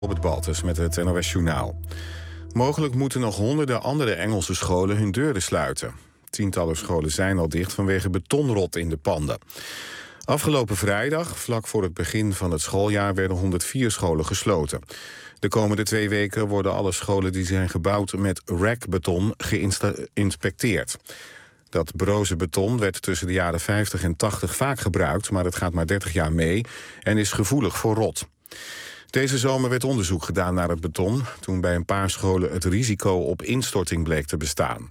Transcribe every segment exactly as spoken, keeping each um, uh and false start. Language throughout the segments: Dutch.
Robert Baltus met het N O S Journaal. Mogelijk moeten nog honderden andere Engelse scholen hun deuren sluiten. Tientallen scholen zijn al dicht vanwege betonrot in de panden. Afgelopen vrijdag, vlak voor het begin van het schooljaar, werden honderdvier scholen gesloten. De komende twee weken worden alle scholen die zijn gebouwd met rackbeton geïnspecteerd. Dat broze beton werd tussen de jaren vijftig en tachtig vaak gebruikt, maar het gaat maar dertig jaar mee en is gevoelig voor rot. Deze zomer werd onderzoek gedaan naar het beton, toen bij een paar scholen het risico op instorting bleek te bestaan.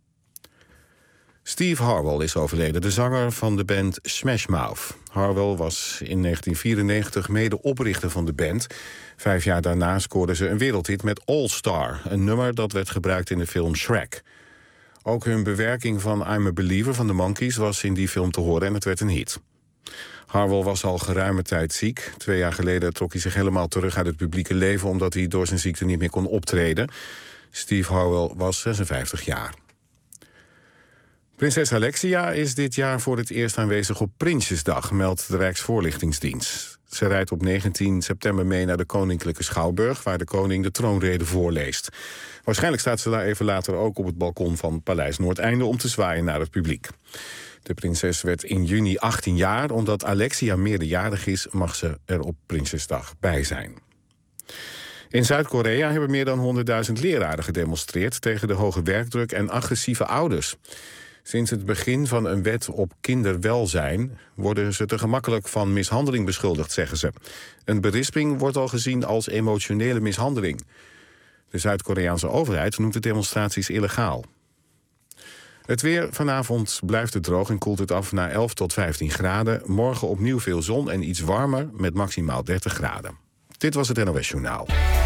Steve Harwell is overleden, de zanger van de band Smash Mouth. Harwell was in negentien vierennegentig mede-oprichter van de band. Vijf jaar daarna scoorden ze een wereldhit met All Star, een nummer dat werd gebruikt in de film Shrek. Ook hun bewerking van I'm a Believer van de Monkees was in die film te horen en het werd een hit. Harwell was al geruime tijd ziek. Twee jaar geleden trok hij zich helemaal terug uit het publieke leven omdat hij door zijn ziekte niet meer kon optreden. Steve Harwell was zesenvijftig jaar. Prinses Alexia is dit jaar voor het eerst aanwezig op Prinsjesdag, meldt de Rijksvoorlichtingsdienst. Ze rijdt op negentien september mee naar de Koninklijke Schouwburg, waar de koning de troonrede voorleest. Waarschijnlijk staat ze daar even later ook op het balkon van Paleis Noordeinde om te zwaaien naar het publiek. De prinses werd in juni achttien jaar. Omdat Alexia meerderjarig is, mag ze er op Prinsjesdag bij zijn. In Zuid-Korea hebben meer dan honderdduizend leraren gedemonstreerd tegen de hoge werkdruk en agressieve ouders. Sinds het begin van een wet op kinderwelzijn worden ze te gemakkelijk van mishandeling beschuldigd, zeggen ze. Een berisping wordt al gezien als emotionele mishandeling. De Zuid-Koreaanse overheid noemt de demonstraties illegaal. Het weer vanavond blijft het droog en koelt het af naar elf tot vijftien graden. Morgen opnieuw veel zon en iets warmer met maximaal dertig graden. Dit was het N O S Journaal.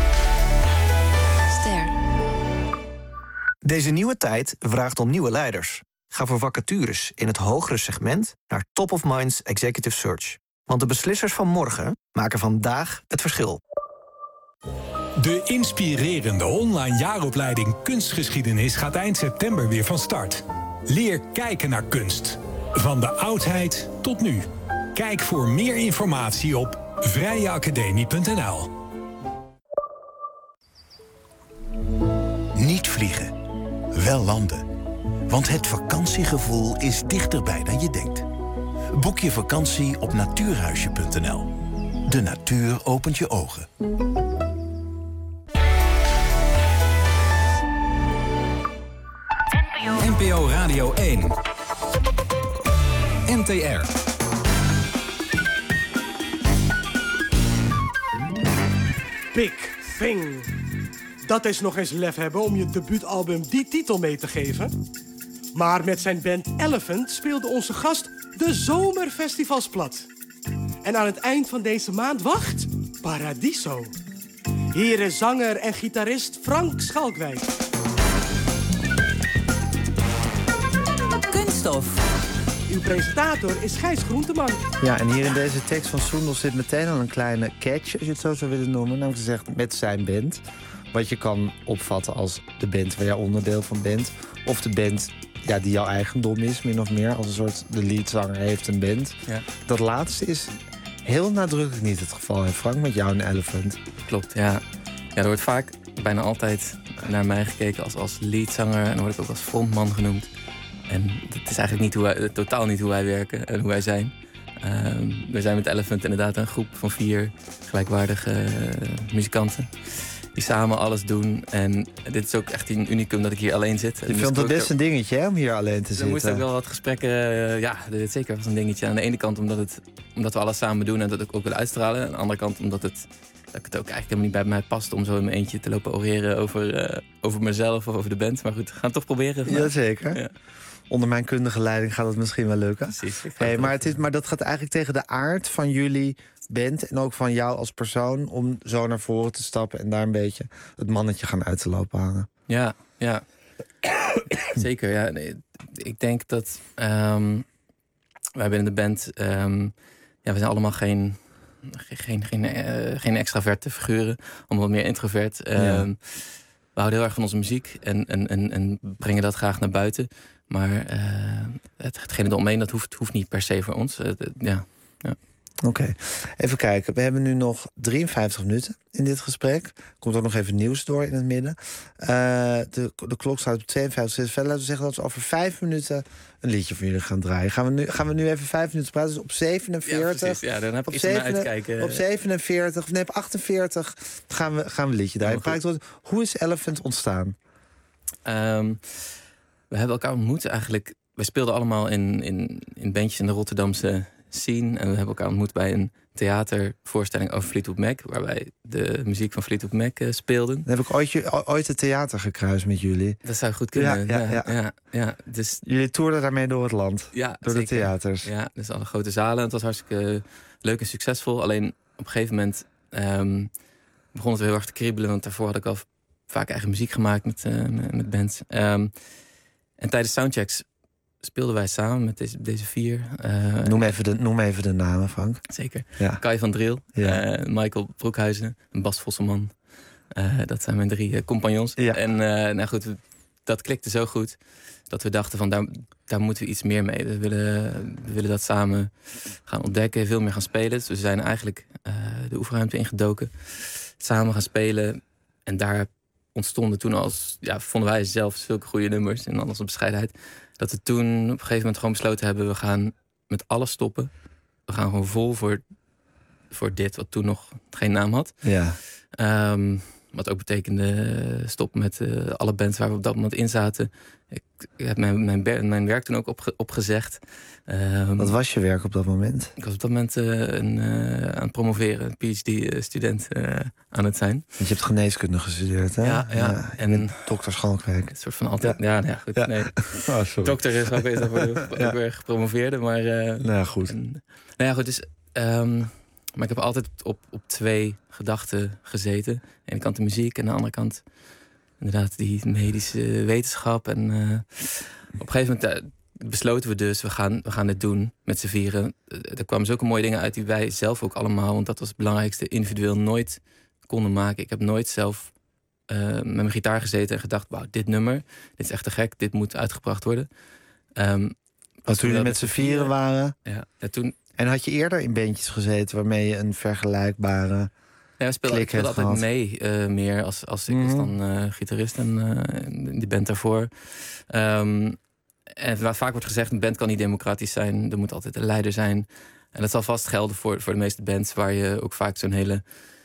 Ster. Deze nieuwe tijd vraagt om nieuwe leiders. Ga voor vacatures in het hogere segment naar Top of Minds Executive Search. Want de beslissers van morgen maken vandaag het verschil. De inspirerende online jaaropleiding Kunstgeschiedenis gaat eind september weer van start. Leer kijken naar kunst. Van de oudheid tot nu. Kijk voor meer informatie op vrije academie punt n l. Niet vliegen, wel landen. Want het vakantiegevoel is dichterbij dan je denkt. Boek je vakantie op natuurhuisje punt n l. De natuur opent je ogen. N P O Radio één. N T R. Big Thing. Dat is nog eens lef hebben om je debuutalbum die titel mee te geven. Maar met zijn band Elephant speelde onze gast de zomerfestivals plat. En aan het eind van deze maand wacht Paradiso. Hier is zanger en gitarist Frank Schalkwijk. Kunststof. Uw presentator is Gijs Groenteman. Ja, en hier in deze tekst van Soendel zit meteen al een kleine catch, als je het zo zou willen noemen. Namelijk gezegd met zijn band. Wat je kan opvatten als de band waar jij onderdeel van bent. Of de band ja, die jouw eigendom is, min of meer. Als een soort, de leadzanger heeft een band. Ja. Dat laatste is heel nadrukkelijk niet het geval, hè, Frank, met jou en Elephant. Klopt, ja. Ja, er wordt vaak, bijna altijd, naar mij gekeken als, als leadzanger. En dan word ik ook als frontman genoemd. En dat is eigenlijk niet hoe wij, totaal niet hoe wij werken en hoe wij zijn. Uh, we zijn met Elephant inderdaad een groep van vier gelijkwaardige uh, muzikanten. Die samen alles doen. En dit is ook echt een unicum dat ik hier alleen zit. Je vindt het best een dingetje, hè, om hier alleen te zitten. Er moesten ook wel wat gesprekken... Uh, ja, dit zeker was een dingetje. Aan de ene kant omdat, het, omdat we alles samen doen en dat ik ook wil uitstralen. Aan de andere kant omdat het, dat het ook eigenlijk helemaal niet bij mij past... om zo in mijn eentje te lopen oreren over, uh, over mezelf of over de band. Maar goed, we gaan het toch proberen. Jazeker. Ja. Onder mijn kundige leiding gaat het misschien wel lukken. Precies. Hey, maar, het is, maar dat gaat eigenlijk tegen de aard van jullie band... en ook van jou als persoon... om zo naar voren te stappen en daar een beetje het mannetje gaan uit te lopen hangen. Ja, ja. Zeker, ja. Nee, ik denk dat... Um, wij binnen de band... Um, ja, we zijn allemaal geen... Geen, geen, uh, geen extraverte figuren. Allemaal wat meer introvert. Um, ja. We houden heel erg van onze muziek. En, en, en, en brengen dat graag naar buiten. Maar uh, het, hetgene eromheen, dat hoeft, hoeft niet per se voor ons. Uh, ja, ja. Oké, okay. Even kijken. We hebben nu nog drieënvijftig minuten in dit gesprek. Komt ook nog even nieuws door in het midden. Uh, de, de klok staat op tweeënvijftig. Laten we zeggen dat we over vijf minuten een liedje voor jullie gaan draaien. Gaan we nu, gaan we nu even vijf minuten praten? Dus op zevenenveertig. Ja, precies. Ja, dan heb ik op iets zeven, naar uitkijken. Op zevenenveertig, of nee, op achtenveertig gaan we, gaan we een liedje draaien. Oh, hoe is Elephant ontstaan? Um, we hebben elkaar ontmoet eigenlijk. Wij speelden allemaal in, in, in bandjes in de Rotterdamse scene. En we hebben elkaar ontmoet bij een theatervoorstelling over Fleetwood Mac, waar wij de muziek van Fleetwood Mac uh, speelden. Dan heb ik ooit, ooit het theater gekruist met jullie. Dat zou goed kunnen. Ja, ja, ja. ja, ja, ja dus, jullie toerden daarmee door het land. Ja, door zeker. De theaters. Ja, dus alle grote zalen. Het was hartstikke leuk en succesvol. Alleen op een gegeven moment um, begon het heel erg te kriebelen, want daarvoor had ik al vaak eigen muziek gemaakt met, uh, met bands. Um, en tijdens soundchecks speelden wij samen met deze, deze vier. Uh, noem, even de, noem even de namen, Frank. Zeker. Ja. Kai van Driel, ja. uh, Michael Broekhuizen en Bas Vosselman. Uh, dat zijn mijn drie uh, compagnons. Ja. En uh, nou goed, dat klikte zo goed dat we dachten van daar, daar moeten we iets meer mee. We willen, we willen dat samen gaan ontdekken, veel meer gaan spelen. Dus we zijn eigenlijk uh, de oefenruimte ingedoken, samen gaan spelen. En daar ontstonden toen als, ja, vonden wij zelf zulke goede nummers in alles op bescheidenheid, dat we toen op een gegeven moment gewoon besloten hebben, we gaan met alles stoppen. We gaan gewoon vol voor, voor dit, wat toen nog geen naam had. Ja. Um, wat ook betekende stoppen met uh, alle bands waar we op dat moment in zaten. Ik, ik heb mijn, mijn, mijn werk toen ook opge, opgezegd. Um, wat was je werk op dat moment? Ik was op dat moment uh, een, uh, aan het promoveren, een P H D-student uh, aan het zijn. Want je hebt geneeskunde gestudeerd, hè? Ja, ja. ja. En dokter Schalkwijk. Een soort van altijd. Ja, ja, nou ja goed. Ja. Nee. Oh, dokter is ook weer, ook ja. weer gepromoveerde, maar. Uh, nou ja, goed. En, nou ja, goed. Dus. Um, maar ik heb altijd op, op twee gedachten gezeten. Aan de ene kant de muziek en aan de andere kant inderdaad die medische wetenschap. En uh, op een gegeven moment uh, besloten we dus, we gaan, we gaan dit doen met z'n vieren. Uh, er kwamen zulke mooie dingen uit die wij zelf ook allemaal, want dat was het belangrijkste, individueel nooit konden maken. Ik heb nooit zelf uh, met mijn gitaar gezeten en gedacht, wauw, dit nummer, dit is echt te gek, dit moet uitgebracht worden. Um, Als toen jullie met z'n vieren waren? Ja, ja, toen... En had je eerder in bandjes gezeten waarmee je een vergelijkbare... Ja, we speelden, ik speelde altijd mee uh, meer als, als ik mm-hmm. was dan uh, gitarist en uh, die band daarvoor. Um, en waar vaak wordt gezegd, een band kan niet democratisch zijn. Er moet altijd een leider zijn. En dat zal vast gelden voor, voor de meeste bands, waar je ook vaak zo'n hele,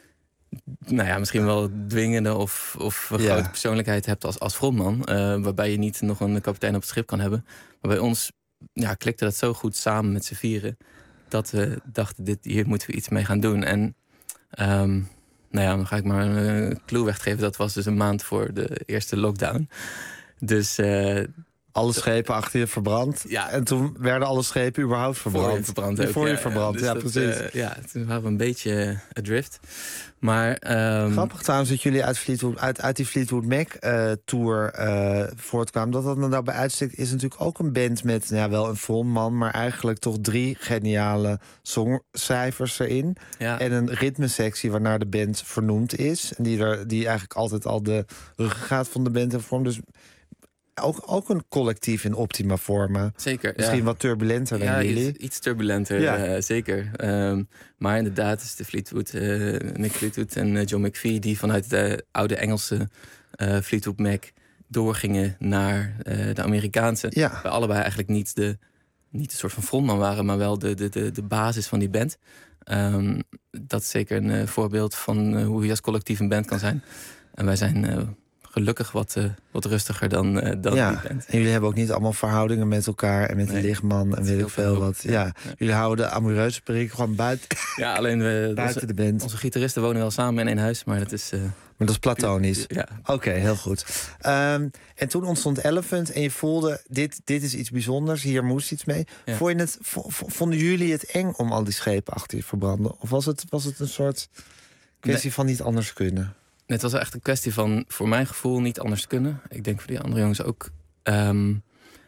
nou ja, misschien wel dwingende of, of een ja. grote persoonlijkheid hebt als, als frontman. Uh, waarbij je niet nog een kapitein op het schip kan hebben. Maar bij ons ja, klikte dat zo goed samen met z'n vieren, dat we dachten, dit, hier moeten we iets mee gaan doen. En um, nou ja, dan ga ik maar een clue weggeven. Dat was dus een maand voor de eerste lockdown. Dus uh, alle schepen achter je verbrand. Ja. En toen werden alle schepen überhaupt verbrand. Voor je verbrand ook. Voor je ja, verbrand, ja, dus ja dat, precies. Uh, ja, toen waren we een beetje adrift. Maar um, grappig trouwens dat jullie uit, Fleetwood, uit, uit die Fleetwood Mac uh, tour uh, voortkwamen. Dat dat dan daarbij uitstikt is natuurlijk ook een band met ja, wel een frontman, maar eigenlijk toch drie geniale songcijfers erin. Ja. En een ritmesectie waarnaar de band vernoemd is. En die, er, die eigenlijk altijd al de ruggengraat van de band heeft vormt. Dus Ook, ook een collectief in optima forma. Zeker. Misschien ja. wat turbulenter dan ja, jullie. Iets, iets turbulenter, ja. uh, zeker. Um, maar inderdaad is de Fleetwood, uh, Mick Fleetwood en uh, John McVie, die vanuit de oude Engelse uh, Fleetwood Mac doorgingen naar uh, de Amerikaanse. Ja. Wij allebei eigenlijk niet de, niet de soort van frontman waren, maar wel de, de, de, de basis van die band. Um, dat is zeker een uh, voorbeeld van uh, hoe je als collectief een band kan zijn. En wij zijn Uh, gelukkig wat, uh, wat rustiger dan, uh, dan ja, die band. En jullie hebben ook niet allemaal verhoudingen met elkaar en met nee, de lichtman en weet ik veel wat. Ja, ja. Jullie houden de amoureuze periek gewoon buiten, ja, alleen we, buiten onze, de band. Onze gitaristen wonen wel samen in één huis, maar dat is... Uh, maar dat is platonisch? Ja. Oké, okay, heel goed. Um, en toen ontstond Elephant en je voelde, dit, dit is iets bijzonders, hier moest iets mee. Ja. Vond je het, vonden jullie het eng om al die schepen achter je verbranden? Of was het, was het een soort kwestie nee. van niet anders kunnen? Het was echt een kwestie van, voor mijn gevoel, niet anders kunnen. Ik denk voor die andere jongens ook. Um,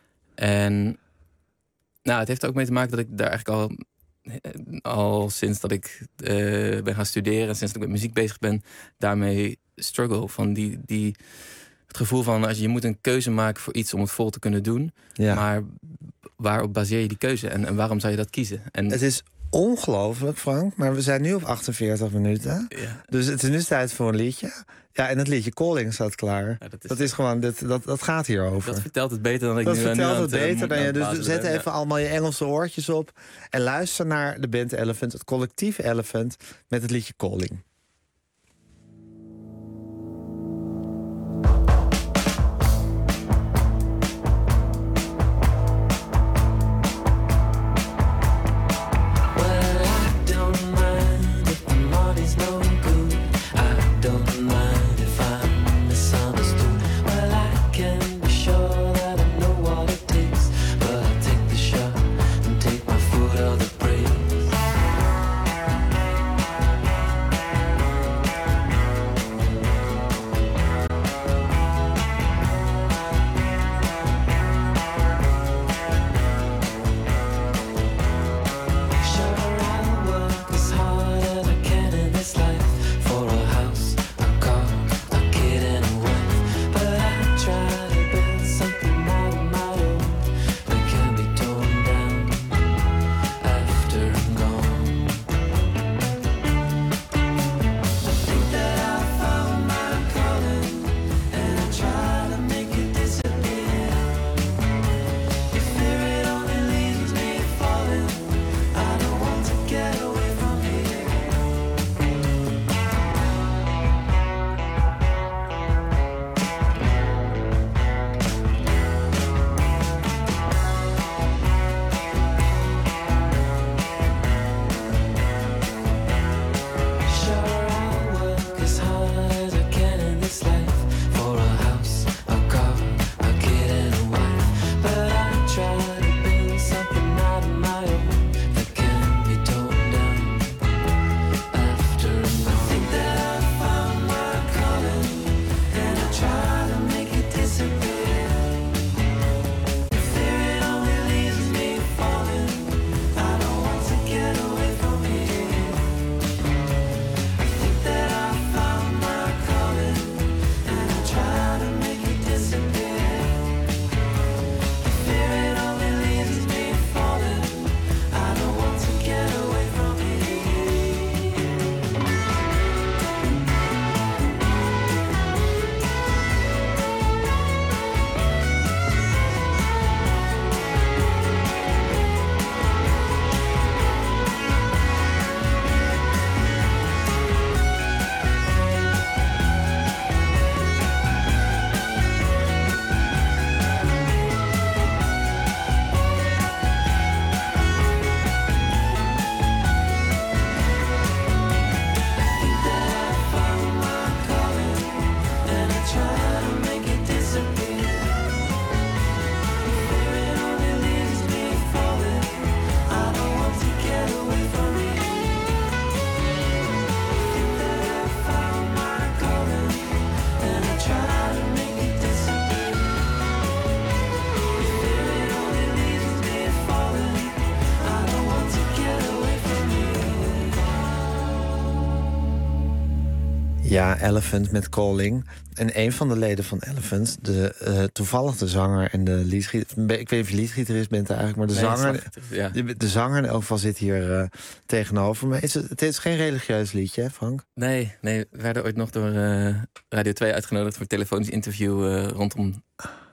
en nou, het heeft er ook mee te maken dat ik daar eigenlijk al, al sinds dat ik uh, ben gaan studeren en sinds dat ik met muziek bezig ben, daarmee struggle. Van die, die, het gevoel van, als je, je moet een keuze maken voor iets om het vol te kunnen doen. Ja. Maar waarop baseer je die keuze en, en waarom zou je dat kiezen? En het is ongelooflijk, Frank. Maar we zijn nu op achtenveertig minuten. Ja. Dus het is nu tijd voor een liedje. Ja, en het liedje Calling staat klaar. Ja, dat, is, dat is gewoon, dit, dat, dat gaat hierover. Dat vertelt het beter dan ik dat nu, vertelt nu aan het beter dan aan je. Dus bazelen zet ben, even ja. allemaal je Engelse oortjes op. En luister naar de band Elephant, het collectief Elephant, met het liedje Calling. Ja, Elephant met Calling. En een van de leden van Elephant, de uh, toevallig de zanger en de liedgitarist... Ik weet niet of je liedgitarist bent eigenlijk, maar de nee, zanger... Ja. De, de zanger in elk geval zit hier uh, tegenover me. Is het, het is geen religieus liedje, hè, Frank? Nee, nee, we werden ooit nog door uh, Radio twee uitgenodigd... voor een telefonisch interview uh, rondom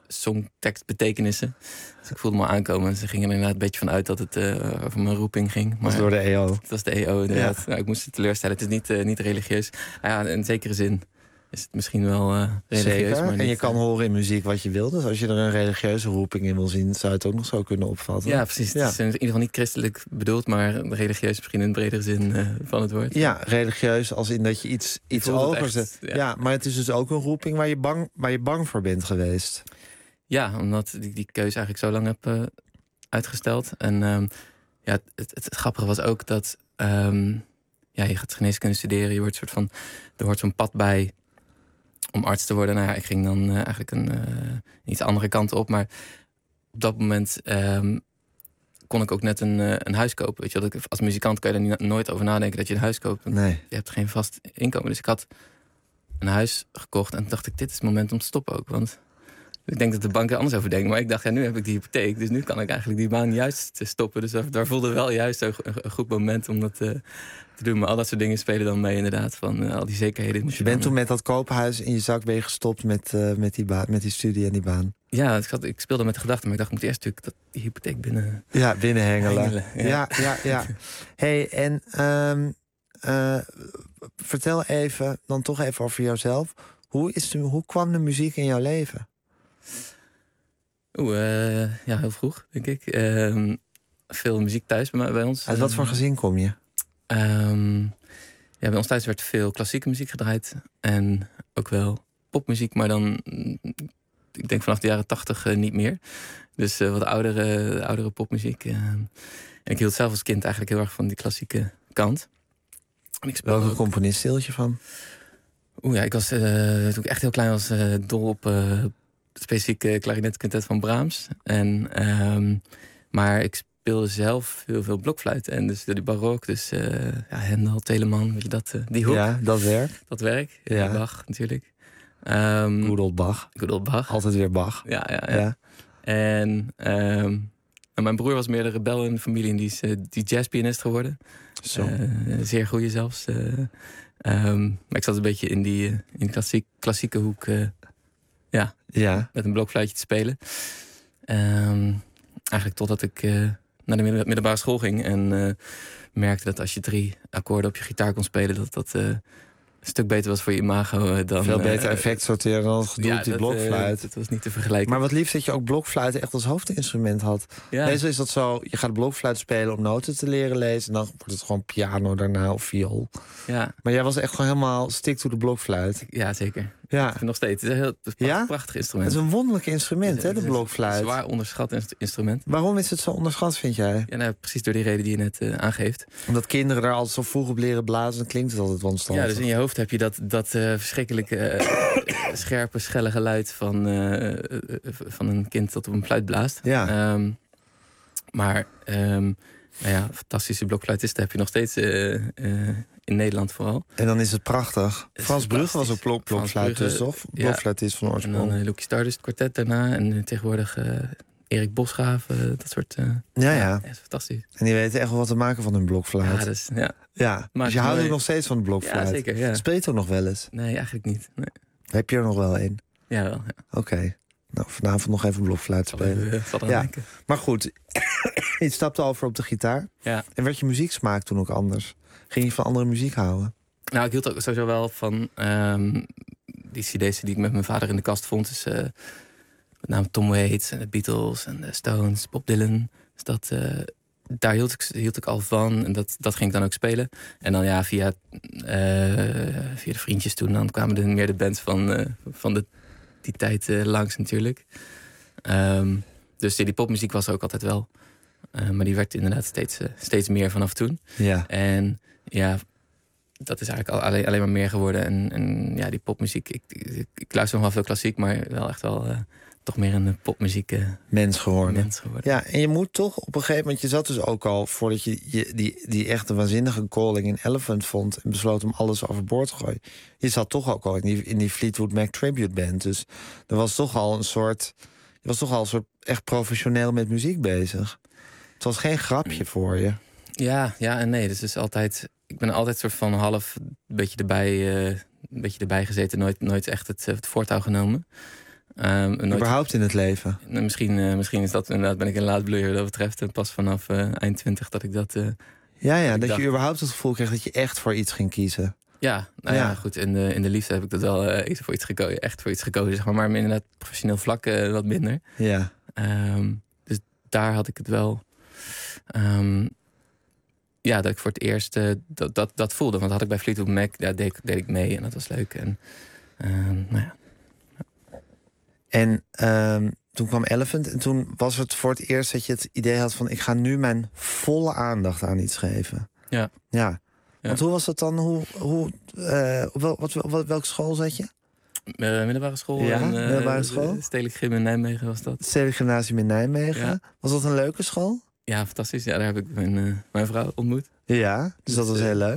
songtekstbetekenissen. Dus ik voelde me aankomen. Ze gingen er inderdaad een beetje van uit dat het uh, over mijn roeping ging. Maar dat was door de E O. Het was de E O, inderdaad. Ja. Nou, ik moest het teleurstellen. Het is niet, uh, niet religieus. Nou ja, in zekere zin is het misschien wel uh, religieus. Zeker. Maar niet, en je kan uh, horen in muziek wat je wil. Dus als je er een religieuze roeping in wil zien, zou je het ook nog zo kunnen opvatten. Ja, precies. Ja. Het is in ieder geval niet christelijk bedoeld, maar religieus misschien in de bredere zin uh, van het woord. Ja, religieus als in dat je iets, iets hoger zet. Ja. ja, maar het is dus ook een roeping waar je bang, waar je bang voor bent geweest. Ja, omdat ik die keuze eigenlijk zo lang heb uh, uitgesteld. En um, ja, het, het, het grappige was ook dat um, ja, je gaat geneeskunde studeren. Je wordt soort van, er hoort zo'n pad bij om arts te worden. Nou ja, ik ging dan uh, eigenlijk een uh, iets andere kant op. Maar op dat moment um, kon ik ook net een, uh, een huis kopen. Weet je, dat ik, als muzikant kan je er niet, nooit over nadenken dat je een huis koopt. Nee. Je hebt geen vast inkomen. Dus ik had een huis gekocht en dacht ik, dit is het moment om te stoppen ook. Want ik denk dat de bank er anders over denkt. Maar ik dacht, ja, nu heb ik die hypotheek. Dus nu kan ik eigenlijk die baan juist stoppen. Dus daar, daar voelde wel juist een, een goed moment om dat uh, te doen. Maar al dat soort dingen spelen dan mee inderdaad. Van uh, al die zekerheden. Dus je bent toen met dat koophuis in je zak ben je gestopt met, uh, met, die baan, met die studie en die baan? Ja, ik, had, ik speelde met de gedachte. Maar ik dacht, ik moet eerst natuurlijk dat, die hypotheek binnen... Ja, binnenhengelen. Hengelen, ja. ja, ja, ja. hey, en um, uh, vertel even, dan toch even over jouzelf. Hoe, is de, hoe kwam de muziek in jouw leven? Oeh, uh, ja, heel vroeg, denk ik. Uh, veel muziek thuis bij, bij ons. Uit wat voor gezin kom je? Um, ja, bij ons thuis werd veel klassieke muziek gedraaid. En ook wel popmuziek, maar dan... Ik denk vanaf de jaren tachtig uh, niet meer. Dus uh, wat oudere, oudere popmuziek. Uh, en ik hield zelf als kind eigenlijk heel erg van die klassieke kant. En ik Welke ook... componist stil je van? Oeh ja, ik was uh, toen ik echt heel klein was uh, dol op uh, het specifieke klarinetquintet van Brahms. En, um, maar ik speelde zelf heel veel blokfluit. En dus die barok, dus uh, ja, Hendel, Telemann, dat, uh, die hoek. Ja, dat werk. Dat werk, ja. ja. Bach natuurlijk. Um, Good old Bach. Good old Bach. Altijd weer Bach. Ja, ja, ja. ja. En, um, en mijn broer was meer de rebel in de familie en die is uh, die jazzpianist geworden. Zo. Uh, zeer goede zelfs. Uh, um, maar ik zat een beetje in die, uh, in die klassiek, klassieke hoek. Uh, ja, ja, met een blokfluitje te spelen. Um, eigenlijk totdat ik uh, naar de middelbare school ging en uh, merkte dat als je drie akkoorden op je gitaar kon spelen, dat dat uh, een stuk beter was voor je imago dan... Veel beter uh, effect sorteren dan het gedoe ja, op die dat, blokfluit. Uh, dat was niet te vergelijken. Maar wat lief dat je ook blokfluiten echt als hoofdinstrument had. Ja. Meestal is dat zo, je gaat blokfluit spelen om noten te leren lezen en dan wordt het gewoon piano daarna of viool. Ja. Maar jij was echt gewoon helemaal stick to de blokfluit. Ja, zeker. Ja. Nog steeds. Het is een heel het is ja? prachtig instrument. Het is een wonderlijk instrument, het, hè, de het blokfluit. Een zwaar onderschat instrument. Waarom is het zo onderschat, vind jij? Ja, nou, precies door die reden die je net uh, aangeeft. Omdat kinderen daar altijd zo vroeg op leren blazen, dan klinkt het altijd wanstaltig. Ja, dus in je hoofd heb je dat, dat uh, verschrikkelijke, uh, scherpe, schelle geluid van, uh, uh, van een kind dat op een fluit blaast. Ja. Um, maar, um, nou ja, fantastische blokfluitisten heb je nog steeds uh, uh, in Nederland vooral. En dan is het prachtig. Het Frans Brugge was ook blok, blokfluitist, of? Ja. Blokfluitist van oorsprong. En dan uh, Lucky Stardust kwartet daarna. En uh, tegenwoordig uh, Erik Bosgraaf, uh, dat soort... Uh, ja, ja. ja, dat is fantastisch. En die weten echt wel wat te maken van hun blokfluit. Ja, dus, ja. ja. Dus je houdt ook nog steeds van de blokfluit. Ja, zeker. Ja. Speel je toch nog wel eens? Nee, eigenlijk niet. Nee. Heb je er nog wel een? Ja, wel. Ja. Oké. Okay. Nou, vanavond nog even blokfluit spelen. Uh, zal ja. denken. Maar goed, je stapte over op de gitaar. Ja. En werd je muzieksmaak toen ook anders? Ging je van andere muziek houden? Nou, ik hield ook sowieso wel van um, die cd's die ik met mijn vader in de kast vond. Dus uh, met name Tom Waits en de Beatles en de Stones, Bob Dylan. Dus dat, uh, daar hield ik, hield ik al van. En dat, dat ging ik dan ook spelen. En dan ja, via, uh, via de vriendjes toen, dan kwamen er meer de bands van, uh, van de, die tijd uh, langs natuurlijk. Um, dus die, die popmuziek was er ook altijd wel. Uh, maar die werd inderdaad steeds, uh, steeds meer vanaf toen. Ja. En ja, dat is eigenlijk al, alleen, alleen maar meer geworden. En, en ja, die popmuziek. Ik, ik, ik luister nog wel veel klassiek, maar wel echt wel uh, toch meer een popmuziek uh, mens geworden. mens geworden. Ja, en je moet toch op een gegeven moment... Je zat dus ook al, voordat je, je die, die echte waanzinnige calling in Elephant vond... en besloot om alles overboord te gooien. Je zat toch ook al in die, in die Fleetwood Mac Tribute Band. Dus er was toch al een soort... Je was toch al een soort echt professioneel met muziek bezig. Het was geen grapje voor je. Ja, ja en nee. Dus het is altijd... Ik ben altijd soort van half een beetje erbij, uh, een beetje erbij gezeten. Nooit, nooit echt het, het voortouw genomen. Um, nooit... Überhaupt in het leven? Misschien, uh, misschien is dat inderdaad, ben ik een laatbloeier wat dat betreft. En pas vanaf uh, eind twintig dat ik dat... Uh, ja, ja, dat, dat dacht... je überhaupt het gevoel kreeg dat je echt voor iets ging kiezen. Ja, nou ja, ja goed. In de, in de liefde heb ik dat wel uh, voor iets gekozen, echt voor iets gekozen, zeg maar. Maar inderdaad, professioneel vlak uh, wat minder. Ja. Um, dus daar had ik het wel... Um, ja, dat ik voor het eerst uh, dat, dat, dat voelde. Want dat had ik bij Fleetwood Mac, ja, deed, deed ik mee en dat was leuk. En, um, nou ja. En um, toen kwam Elephant en toen was het voor het eerst dat je het idee had van... ik ga nu mijn volle aandacht aan iets geven. Ja. Ja. Ja. Want hoe was dat dan? Hoe, hoe, uh, wel, wat, wat, welke school zat je? Uh, middelbare school. Ja, en, uh, middelbare school. Stedelijk Gym in Nijmegen was dat. Het Stedelijk Gymnasium in Nijmegen. Ja. Was dat een leuke school? Ja, fantastisch. Ja, daar heb ik mijn, uh, mijn vrouw ontmoet. Ja, dus dat was heel leuk.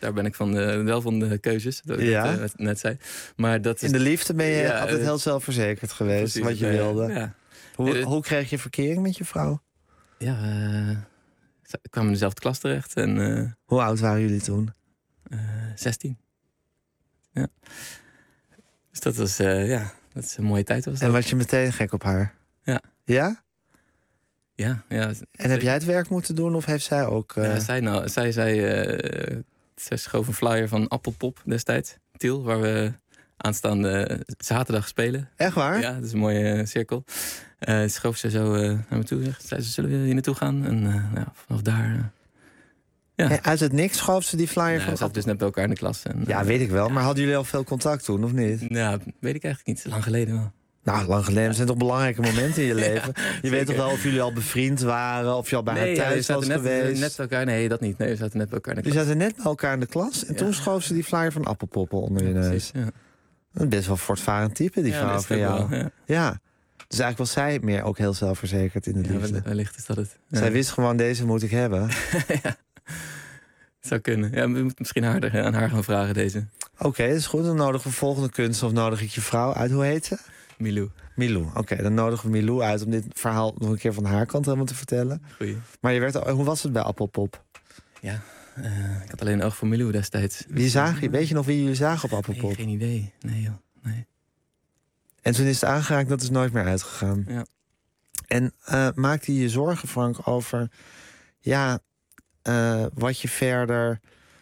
Daar ben ik van de, wel van de keuzes, dat ik Ja? net, net zei. Maar dat is, In de liefde ben je Ja, altijd eh, heel zelfverzekerd geweest, precies, wat je ja, wilde. Ja, Hoe, Nee, dit- hoe kreeg je verkering met je vrouw? ja uh, ik kwam in dezelfde klas terecht en uh, Hoe oud waren jullie toen? uh, zestien. Ja. Dus dat was, uh, ja, dat is een mooie tijd. Was dat. En was je meteen gek op haar? Ja. Ja? Ja, ja. En heb jij het werk moeten doen of heeft zij ook... Uh... Ja, zij, nou, zij zei, uh, zij schoof een flyer van Appelpop destijds, Tiel, waar we aanstaande zaterdag spelen. Echt waar? Ja, dat is een mooie uh, cirkel. Uh, schoof ze zo uh, naar me toe. Zei ze, zullen we hier naartoe gaan? En uh, nou, vanaf daar... Uh, ja. Hey, uit het niks schoof ze die flyer nee, van... We zaten dus net bij elkaar in de klas. En, ja, uh, weet ik wel. ja. Maar hadden jullie al veel contact toen, of niet? Nou, weet ik eigenlijk niet. Lang geleden wel. Nou, lang geleden. Er zijn toch belangrijke momenten in je leven? Ja, je zeker. weet toch wel of jullie al bevriend waren? Of je al bij nee, haar thuis ja, we was zaten net, geweest? net bij elkaar. Nee, dat niet. Nee, we zaten net bij elkaar in de Je klas. zaten net bij elkaar in de klas en Ja. toen schoof ze die flyer van Appelpoppen onder je Ja, neus. precies, ja. Een best wel voortvarend type, die Ja, vrouw dat is van het ook jou. wel, ja. Ja. Dus eigenlijk was zij meer ook heel zelfverzekerd in de Ja, liefde. wellicht is dat het. Ja. Zij wist gewoon, deze moet ik hebben. Ja, het zou kunnen. Ja, we moeten misschien haar, aan haar gaan vragen, deze. Oké, okay, dat is goed. Dan nodigen we volgende kunst of nodig ik je vrouw uit. Hoe heet ze? Milou. Milou. Oké, okay, dan nodigen we Milou uit om dit verhaal nog een keer van haar kant helemaal te vertellen. Goeie. Maar je werd, hoe was het bij Appelpop? Ja, uh, ik had alleen oog voor Milou destijds. Wie zag je? Weet je nog wie jullie zagen op Appelpop? Nee, geen idee. Nee, joh. Nee. En toen is het aangeraakt, dat is nooit meer uitgegaan. Ja. En uh, maakte je je zorgen, Frank, over ja, uh, wat je verder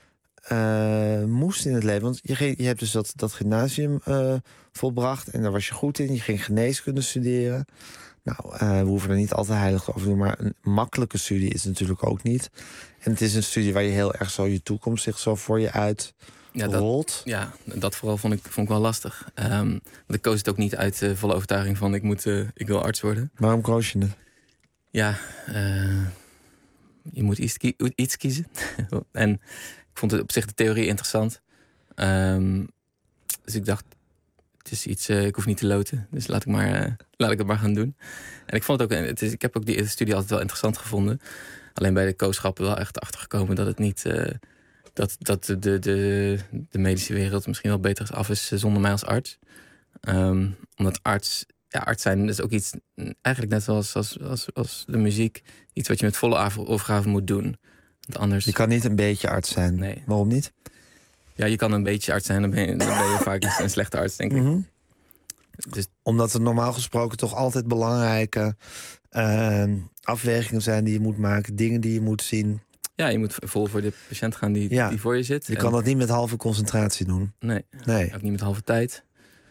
uh, moest in het leven? Want je, ging, je hebt dus dat, dat gymnasium uh, volbracht en daar was je goed in. Je ging geneeskunde studeren. Nou, uh, we hoeven er niet altijd heilig over te doen, maar een makkelijke studie is het natuurlijk ook niet. En het is een studie waar je heel erg zo je toekomst zich zo voor je uit ja, rolt. Dat, ja, dat vooral vond ik, vond ik wel lastig. Um, want ik koos het ook niet uit uh, volle overtuiging van ik, moet, uh, ik wil arts worden. Waarom koos je het? Ja, uh, je moet iets, kie- iets kiezen. En ik vond het op zich de theorie interessant. Um, dus ik dacht, het is iets, uh, ik hoef niet te loten. Dus laat ik, maar, uh, laat ik het maar gaan doen. En ik vond het ook, het is, ik heb ook die studie altijd wel interessant gevonden. Alleen bij de kooschappen wel echt achtergekomen dat het niet... Uh, dat, dat de, de, de, de medische wereld misschien wel beter af is zonder mij als arts. Um, omdat arts... Ja, arts zijn is ook iets, eigenlijk net zoals als, als, als de muziek, iets wat je met volle overgave moet doen. Want anders... Je kan niet een beetje arts zijn. Nee. Waarom niet? Ja, je kan een beetje arts zijn, dan ben je, dan ben je vaak een, een slechte arts, denk ik. Mm-hmm. Dus... Omdat er normaal gesproken toch altijd belangrijke uh, afwegingen zijn die je moet maken, dingen die je moet zien. Ja, je moet vol voor de patiënt gaan die, ja. die voor je zit. Je en... kan dat niet met halve concentratie doen. Nee, nee. Ook niet met halve tijd.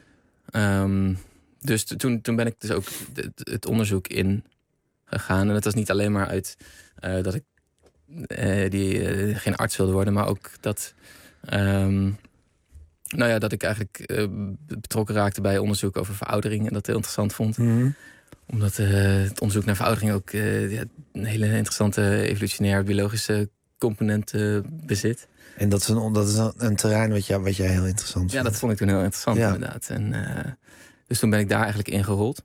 Um, Dus toen, toen ben ik dus ook het, het onderzoek in gegaan. En het was niet alleen maar uit uh, dat ik uh, die, uh, geen arts wilde worden, maar ook dat, um, nou ja, dat ik eigenlijk uh, betrokken raakte bij onderzoek over veroudering. En dat heel interessant vond. Mm-hmm. Omdat uh, het onderzoek naar veroudering ook uh, ja, een hele interessante evolutionair biologische component uh, bezit. En dat is een, dat is een, een terrein wat jij, wat jij heel interessant vindt. Ja, dat vond ik toen heel interessant, ja. inderdaad. En... Uh, Dus toen ben ik daar eigenlijk ingerold.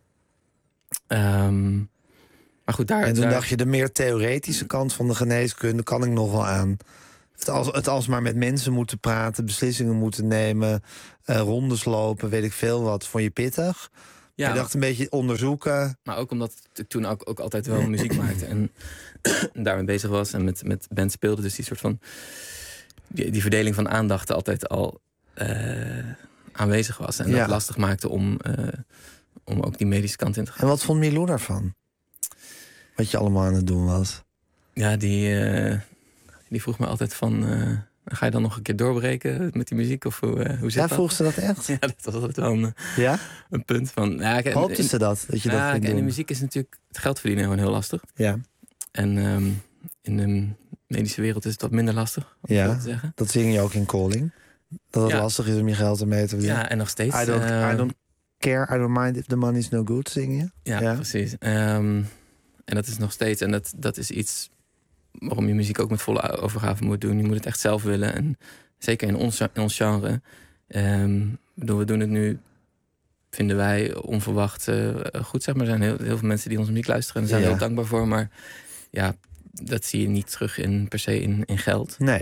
Um, maar goed, daar... En toen daar... dacht je, de meer theoretische kant van de geneeskunde kan ik nog wel aan. Het, als, het alsmaar met mensen moeten praten, beslissingen moeten nemen, uh, rondes lopen, weet ik veel wat. Vond je pittig? Ja, je dacht een beetje onderzoeken. Maar ook omdat ik toen ook, ook altijd wel muziek maakte en daarmee bezig was en met, met band speelde. Dus die soort van... Die, die verdeling van aandacht altijd al... Uh, aanwezig was. En ja. dat lastig maakte om, uh, om ook die medische kant in te gaan. En wat vond Milou daarvan? Wat je allemaal aan het doen was? Ja, die, uh, die vroeg me altijd van... Uh, ga je dan nog een keer doorbreken met die muziek? Of hoe, uh, hoe zit ja, dat? vroeg ze dat echt? Ja, dat was altijd wel een, ja? een punt van... Ja, kijk, hoopte ze dat? Dat je ja, dat ging kijk, doen? in de muziek is natuurlijk het geld verdienen gewoon heel lastig. Ja. En um, in de medische wereld is het wat minder lastig. Om ja, te zeggen. dat zing je ook in Calling. Dat het ja. lastig is om je geld ermee te verdienen. Ja, en nog steeds. I don't, uh, I don't care, I don't mind if the money's no good, zing je. Ja, ja. precies. Um, en dat is nog steeds. En dat, dat is iets waarom je muziek ook met volle overgave moet doen. Je moet het echt zelf willen. En zeker in ons, in ons genre. Um, bedoel, we doen het nu, vinden wij, onverwacht uh, goed. Zeg maar. Er zijn heel, heel veel mensen die onze muziek luisteren. En daar zijn we ja. heel dankbaar voor. Maar ja, dat zie je niet terug in per se in, in geld. Nee.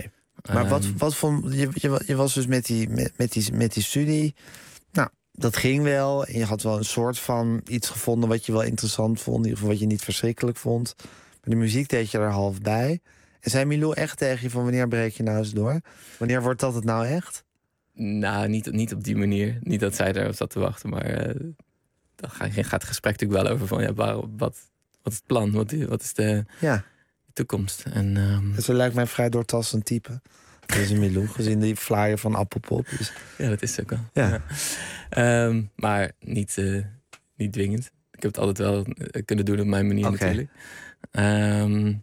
Maar wat, Ehm, wat vond je, je? Je was dus met die, met, met, die, met die studie. Nou, dat ging wel. En je had wel een soort van iets gevonden wat je wel interessant vond. In ieder geval wat je niet verschrikkelijk vond. Maar de muziek deed je er half bij. En zei Milou echt tegen je van wanneer breek je nou eens door? Wanneer wordt dat het nou echt? Nou, niet, niet op die manier. Niet dat zij erop zat te wachten, maar uh, dan gaat het gesprek natuurlijk wel over van ja, waar, wat, wat is het plan? Wat, wat is de Ja. toekomst? En, um... Dus dat lijkt mij een vrij doortastend type. Dat is een Milou, gezien die flyer van Appelpop. Dus... Ja, dat is ook wel. Ja. Ja. Um, maar niet, uh, niet dwingend. Ik heb het altijd wel uh, kunnen doen op mijn manier okay. natuurlijk. Um,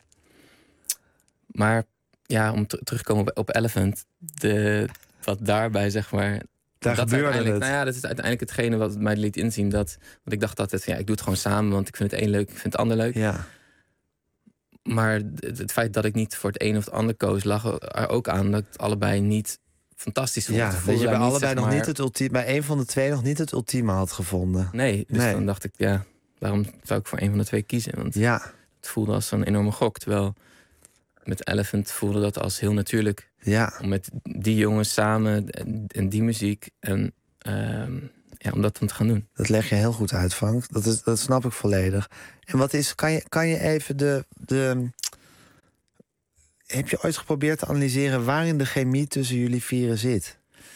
maar ja, om te terugkomen op, op Elephant, de, wat daarbij zeg maar. Daar dat gebeurde het. Nou ja, dat is uiteindelijk hetgene wat mij liet inzien. Dat, want ik dacht altijd, ja, ik doe het gewoon samen, want ik vind het een leuk, ik vind het ander leuk. Ja. Maar het, het feit dat ik niet voor het een of het ander koos, lag er ook aan dat ik het allebei niet fantastisch vond. Ja, dat je bij niet, allebei zeg nog maar, niet het ultieme, bij een van de twee nog niet het ultieme had gevonden. Nee, dus nee. dan dacht ik, ja, waarom zou ik voor een van de twee kiezen? Want ja. het voelde als zo'n enorme gok. Terwijl met Elephant voelde dat als heel natuurlijk. Ja. Om met die jongens samen en, en die muziek en um, ja, om dat dan te gaan doen. Dat leg je heel goed uit, Frank. Dat, is, dat snap ik volledig. En wat is, kan je, kan je even de, de... Heb je ooit geprobeerd te analyseren waarin de chemie tussen jullie vieren zit?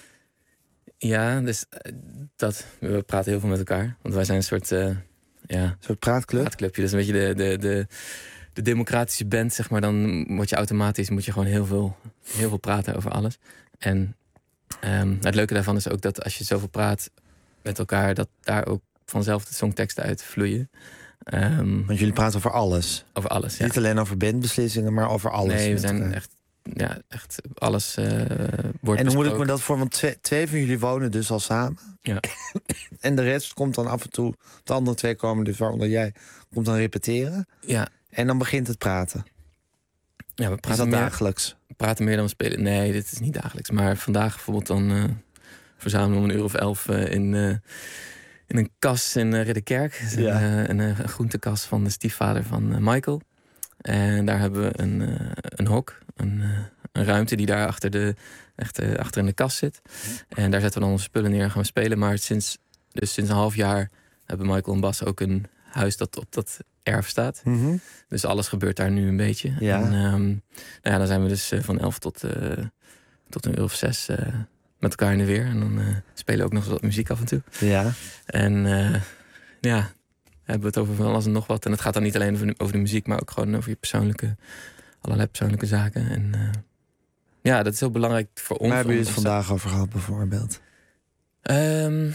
Ja, dus dat, we praten heel veel met elkaar. Want wij zijn een soort, uh, ja, een soort praatclub. praatclubje. Dus een beetje de, de, de, de democratische band, zeg maar. Dan word je automatisch moet je gewoon heel veel, heel veel praten over alles. En um, het leuke daarvan is ook dat als je zoveel praat met elkaar, dat daar ook vanzelf de songteksten uit vloeien. Um, Want jullie praten over alles. Over alles, ja. Niet alleen over bandbeslissingen, maar over alles. Nee, we zijn echt, ja, echt alles uh, wordt En hoe moet ik besproken. me dat voor? Want twee, twee van jullie wonen dus al samen. Ja. En de rest komt dan af en toe, de andere twee komen dus, waaronder jij, komt dan repeteren. Ja. En dan begint het praten. Ja, we praten is dat meer, dagelijks? We praten meer dan we spelen. Nee, dit is niet dagelijks. Maar vandaag bijvoorbeeld dan uh, verzamelen we om een uur of elf uh, in... Uh, in een kas in uh, Ridderkerk. Ja. Een, een, een groentekas van de stiefvader van uh, Michael. En daar hebben we een, uh, een hok. Een, uh, een ruimte die daar achter, de, echt, uh, achter in de kas zit. En daar zetten we dan onze spullen neer en gaan we spelen. Maar sinds, dus sinds een half jaar hebben Michael en Bas ook een huis dat op dat erf staat. Mm-hmm. Dus alles gebeurt daar nu een beetje. Ja. En um, nou ja, dan zijn we dus uh, van elf tot, uh, tot een uur of zes... Uh, met elkaar in de weer. En dan uh, spelen we ook nog wat muziek af en toe. Ja. En uh, ja, hebben we het over van alles en nog wat. En het gaat dan niet alleen over de, over de muziek, maar ook gewoon over je persoonlijke, allerlei persoonlijke zaken. En uh, ja, dat is heel belangrijk voor ons. Waar hebben jullie het vandaag over gehad, bijvoorbeeld? Um,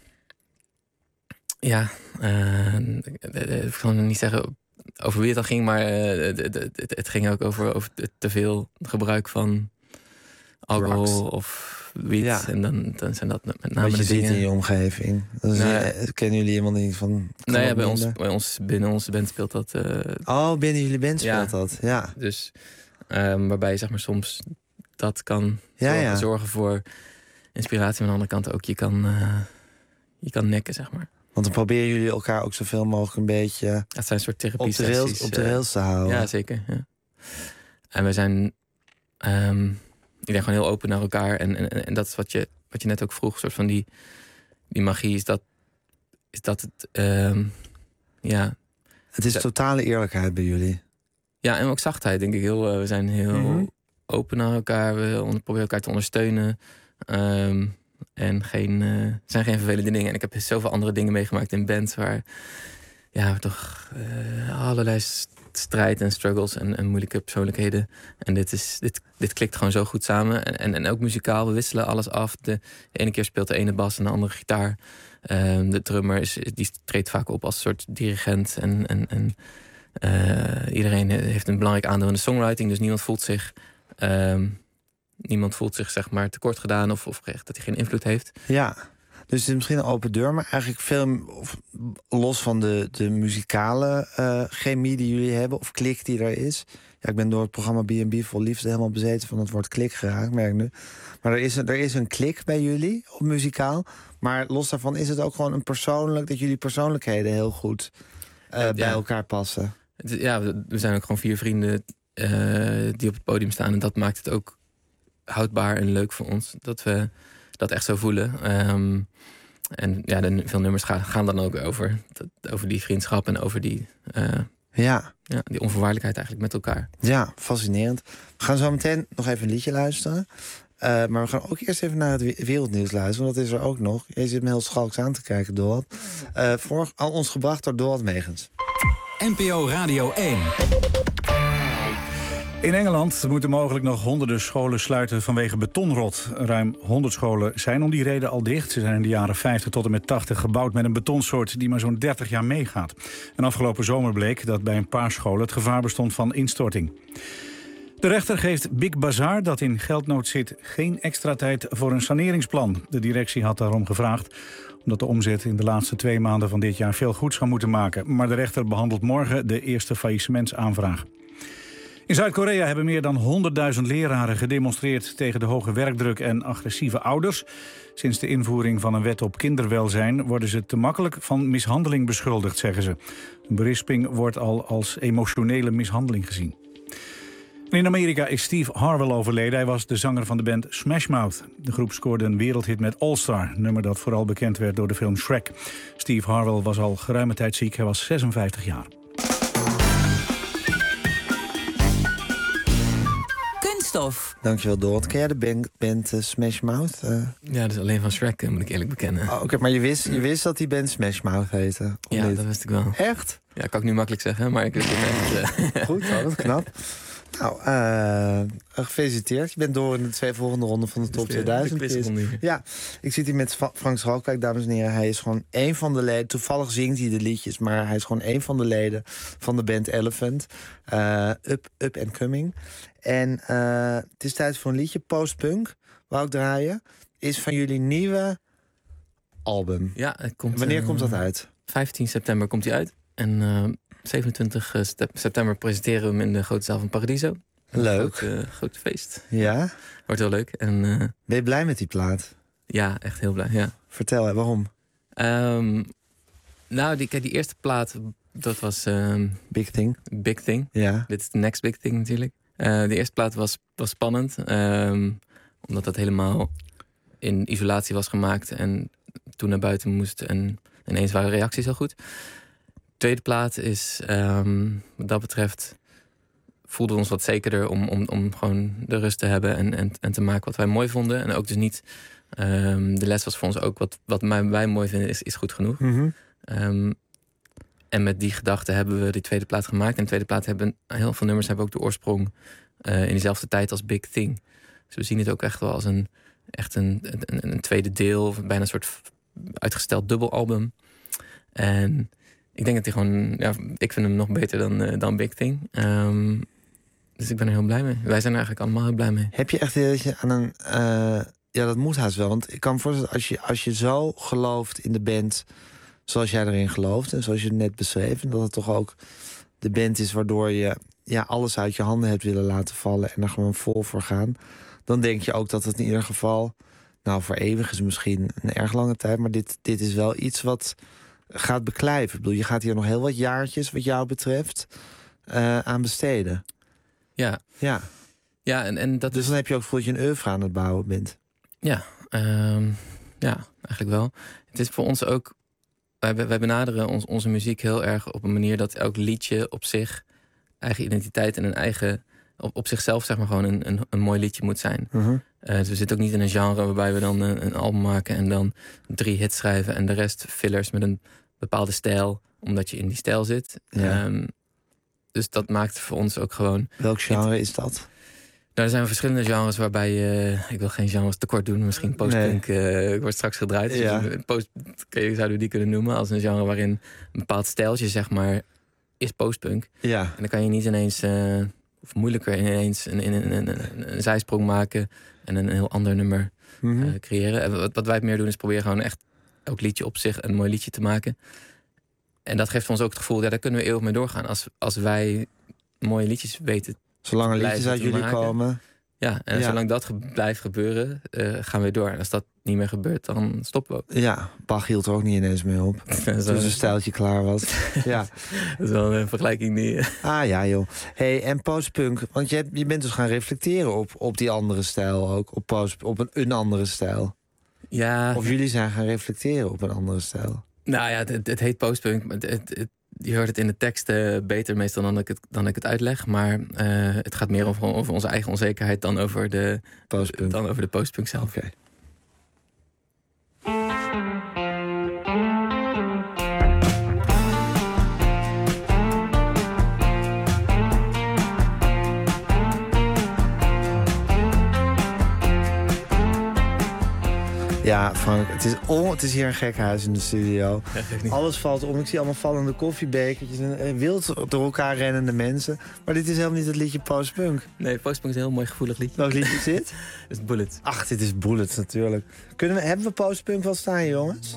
ja, uh, ik kan niet zeggen over wie het dan ging, maar uh, het, het, het, het ging ook over, over te veel gebruik van alcohol Drugs. Of wiet. Ja. En dan, dan zijn dat met name Wat je de dingen. ziet in je omgeving. Dus nee. Kennen jullie iemand niet van... Nee, ja, bij, ons, bij ons, binnen onze band speelt dat... Uh, oh, binnen jullie band speelt ja. dat, ja. Dus um, waarbij je zeg maar soms dat kan ja, zorgen, ja. zorgen voor inspiratie. Maar aan de andere kant ook, je kan, uh, je kan nekken, zeg maar. Want dan proberen jullie elkaar ook zoveel mogelijk een beetje... Het zijn een soort therapie op de rails, op de rails te houden. Ja, zeker. Ja. En we zijn... Um, ik ben gewoon heel open naar elkaar. En, en, en dat is wat je, wat je net ook vroeg. Soort van die, die magie is dat... Is dat het... Um, ja. Het is dat, totale eerlijkheid bij jullie. Ja, en ook zachtheid, denk ik. Heel, uh, we zijn heel mm-hmm. open naar elkaar. We on, proberen elkaar te ondersteunen. Um, en geen, uh, zijn geen vervelende dingen. En ik heb zoveel andere dingen meegemaakt in bands... waar ja, toch uh, allerlei strijd en struggles en, en moeilijke persoonlijkheden. En dit, is, dit, dit klikt gewoon zo goed samen. En, en, en ook muzikaal, we wisselen alles af. De, de ene keer speelt de ene bas en de andere gitaar. Um, de drummer is, die treedt vaak op als een soort dirigent. En, en, en uh, iedereen heeft een belangrijk aandeel in de songwriting. Dus niemand voelt zich... Um, niemand voelt zich zeg maar tekort gedaan of, of dat hij geen invloed heeft. Ja, dus het is misschien een open deur, maar eigenlijk veel of, los van de, de muzikale uh, chemie die jullie hebben, of klik die er is. Ja, ik ben door het programma B en B Vol Liefde helemaal bezeten van het woord klik geraakt, merk ik nu. Maar er is, een, er is een klik bij jullie op muzikaal. Maar los daarvan is het ook gewoon een persoonlijk, dat jullie persoonlijkheden heel goed uh, ja, bij ja. elkaar passen. Ja, we zijn ook gewoon vier vrienden uh, die op het podium staan. En dat maakt het ook houdbaar en leuk voor ons. Dat we dat echt zo voelen. Um, en ja, de, veel nummers gaan, gaan dan ook over, dat, over die vriendschap en over die, uh, ja. Ja, die onvoorwaardelijkheid eigenlijk met elkaar. Ja, fascinerend. We gaan zo meteen nog even een liedje luisteren. Uh, maar we gaan ook eerst even naar het wereldnieuws luisteren. Want dat is er ook nog. Je zit me heel schalks aan te kijken, Dorot. Uh, voor al ons gebracht door Dorot Megens. N P O Radio één. In Engeland moeten mogelijk nog honderden scholen sluiten vanwege betonrot. Ruim honderd scholen zijn om die reden al dicht. Ze zijn in de jaren vijftig tot en met tachtig gebouwd met een betonsoort die maar zo'n dertig jaar meegaat. En afgelopen zomer bleek dat bij een paar scholen het gevaar bestond van instorting. De rechter geeft Big Bazaar, dat in geldnood zit, geen extra tijd voor een saneringsplan. De directie had daarom gevraagd, omdat de omzet in de laatste twee maanden van dit jaar veel goeds zou moeten maken. Maar de rechter behandelt morgen de eerste faillissementsaanvraag. In Zuid-Korea hebben meer dan honderdduizend leraren gedemonstreerd tegen de hoge werkdruk en agressieve ouders. Sinds de invoering van een wet op kinderwelzijn worden ze te makkelijk van mishandeling beschuldigd, zeggen ze. Een berisping wordt al als emotionele mishandeling gezien. En in Amerika is Steve Harwell overleden. Hij was de zanger van de band Smash Mouth. De groep scoorde een wereldhit met All Star, een nummer dat vooral bekend werd door de film Shrek. Steve Harwell was al geruime tijd ziek, hij was zesenvijftig jaar. Kunststof. Dankjewel, Dorot. Ken jij de band, band uh, Smash Mouth? Uh... Ja, dat is alleen van Shrek, moet ik eerlijk bekennen. Oh, Oké, okay, maar je wist, je wist dat die band Smash Mouth heette? Ja, niet? Dat wist ik wel. Echt? Ja, kan ik nu makkelijk zeggen, maar ik wist het echt. Uh... Goed, oh, dat is knap. Nou, uh, gefeliciteerd. Je bent door in de twee volgende ronden van de top tweeduizend. De ja, ik zit hier met Frank Schalkwijk, dames en heren. Hij is gewoon één van de leden. Toevallig zingt hij de liedjes, maar hij is gewoon één van de leden van de band Elephant. Uh, up, up and Coming. En uh, het is tijd voor een liedje, Postpunk, wou ik draaien. Is van jullie nieuwe album. Ja, het komt, wanneer uh, komt dat uit? vijftien september komt hij uit. En uh, zevenentwintig september presenteren we hem in de grote zaal van Paradiso. Leuk. Groot, uh, groot feest. Ja? Wordt heel leuk. En, uh, ben je blij met die plaat? Ja, echt heel blij, ja. Vertel, hè, waarom? Um, nou, die, kijk, die eerste plaat, dat was... Um, Big Thing. Big Thing. Ja. Dit is de Next Big Thing natuurlijk. Uh, de eerste plaat was, was spannend. Um, omdat dat helemaal in isolatie was gemaakt. En toen naar buiten moest. En ineens waren reacties heel goed. Tweede plaat is, um, wat dat betreft, voelden we ons wat zekerder om, om, om gewoon de rust te hebben en, en, en te maken wat wij mooi vonden. En ook dus niet, um, de les was voor ons ook, wat, wat wij mooi vinden is, is goed genoeg. Mm-hmm. Um, en met die gedachte hebben we die tweede plaat gemaakt. En de tweede plaat hebben, heel veel nummers hebben ook de oorsprong uh, in dezelfde tijd als Big Thing. Dus we zien het ook echt wel als een, echt een, een, een tweede deel, of bijna een soort uitgesteld dubbelalbum. En ik denk dat hij gewoon, ja, ik vind hem nog beter dan, uh, dan Big Thing. Um, dus ik ben er heel blij mee. Wij zijn er eigenlijk allemaal heel blij mee. Heb je echt dat je aan een, uh, ja, dat moet haast wel. Want ik kan me voorstellen, als je, als je zo gelooft in de band zoals jij erin gelooft en zoals je het net beschreef, en dat het toch ook de band is waardoor je ja, alles uit je handen hebt willen laten vallen en er gewoon vol voor gaan, dan denk je ook dat het in ieder geval, nou, voor eeuwig is misschien een erg lange tijd, maar dit, dit is wel iets wat gaat beklijven. Ik bedoel, je gaat hier nog heel wat jaartjes, wat jou betreft, uh, aan besteden. Ja. Ja. Ja, en, en dat dus is... dan heb je ook voelt je een oeuvre aan het bouwen bent. Ja, um, ja, eigenlijk wel. Het is voor ons ook, wij, wij benaderen ons, onze muziek heel erg op een manier dat elk liedje op zich eigen identiteit en een eigen, op, op zichzelf zeg maar gewoon een, een, een mooi liedje moet zijn. Uh-huh. Uh, dus we zitten ook niet in een genre waarbij we dan een, een album maken en dan drie hits schrijven en de rest fillers met een bepaalde stijl, omdat je in die stijl zit. Ja. Um, dus dat maakt voor ons ook gewoon... Welk genre het, is dat? Nou, er zijn verschillende genres waarbij je... Uh, ik wil geen genres tekort doen. Misschien postpunk nee. uh, wordt straks gedraaid. Dus ja. post, zouden we die kunnen noemen als een genre waarin een bepaald stijltje, zeg maar, is postpunk. Ja. En dan kan je niet ineens, uh, of moeilijker ineens, een, een, een, een, een zijsprong maken en een heel ander nummer mm-hmm. uh, creëren. En wat, wat wij meer doen is proberen gewoon echt elk liedje op zich een mooi liedje te maken. En dat geeft ons ook het gevoel, ja, daar kunnen we eeuwig mee doorgaan. Als, als wij mooie liedjes weten. Zolang er liedjes uit jullie maken, komen. Ja, en Ja. zolang dat ge- blijft gebeuren, uh, gaan we door. En als dat niet meer gebeurt, dan stoppen we ook. Ja, Bach hield er ook niet ineens mee op. Toen zijn stijltje klaar was. Ja. Dat is wel een vergelijking die... Ah ja, joh. Hey, en postpunk, want je, hebt, je bent dus gaan reflecteren op, op die andere stijl ook. Op, post, op een, een andere stijl. Ja. Of jullie zijn gaan reflecteren op een andere stijl. Nou ja, het, het, het heet postpunk. Het, het, het, je hoort het in de teksten beter meestal dan ik het, dan ik het uitleg. Maar uh, het gaat meer over, over onze eigen onzekerheid dan over de postpunk, dan over de postpunk zelf. Oké. Okay. Ja, Frank, het is, on, het is hier een gekhuis in de studio. Ja, alles valt om. Ik zie allemaal vallende koffiebekertjes en wild door elkaar rennende mensen. Maar dit is helemaal niet het liedje Postpunk. Nee, Postpunk is een heel mooi gevoelig liedje. Welk liedje is dit? Dat is Bullet. Ach, dit is Bullet natuurlijk. Kunnen we, hebben we Postpunk wel staan, jongens?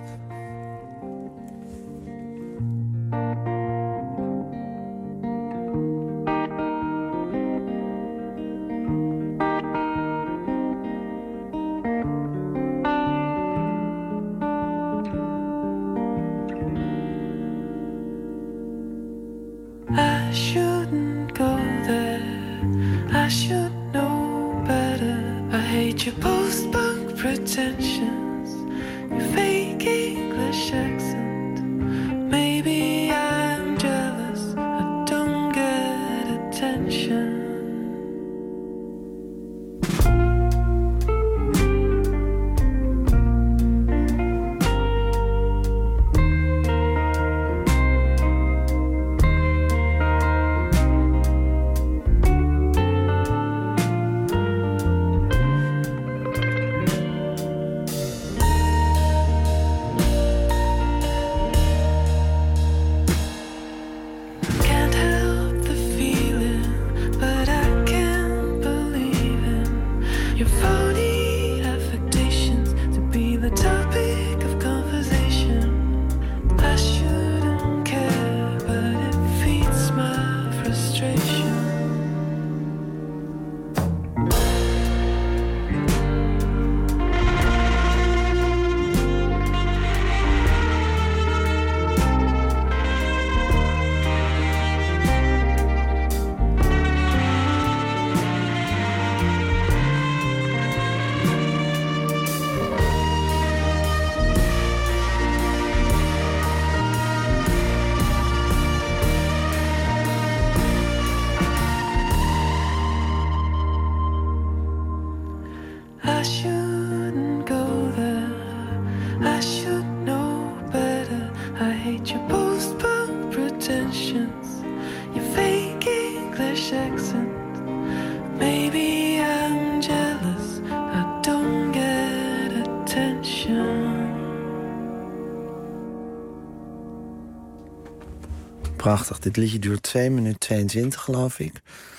Prachtig. Dit liedje duurt twee minuten tweeëntwintig, geloof ik.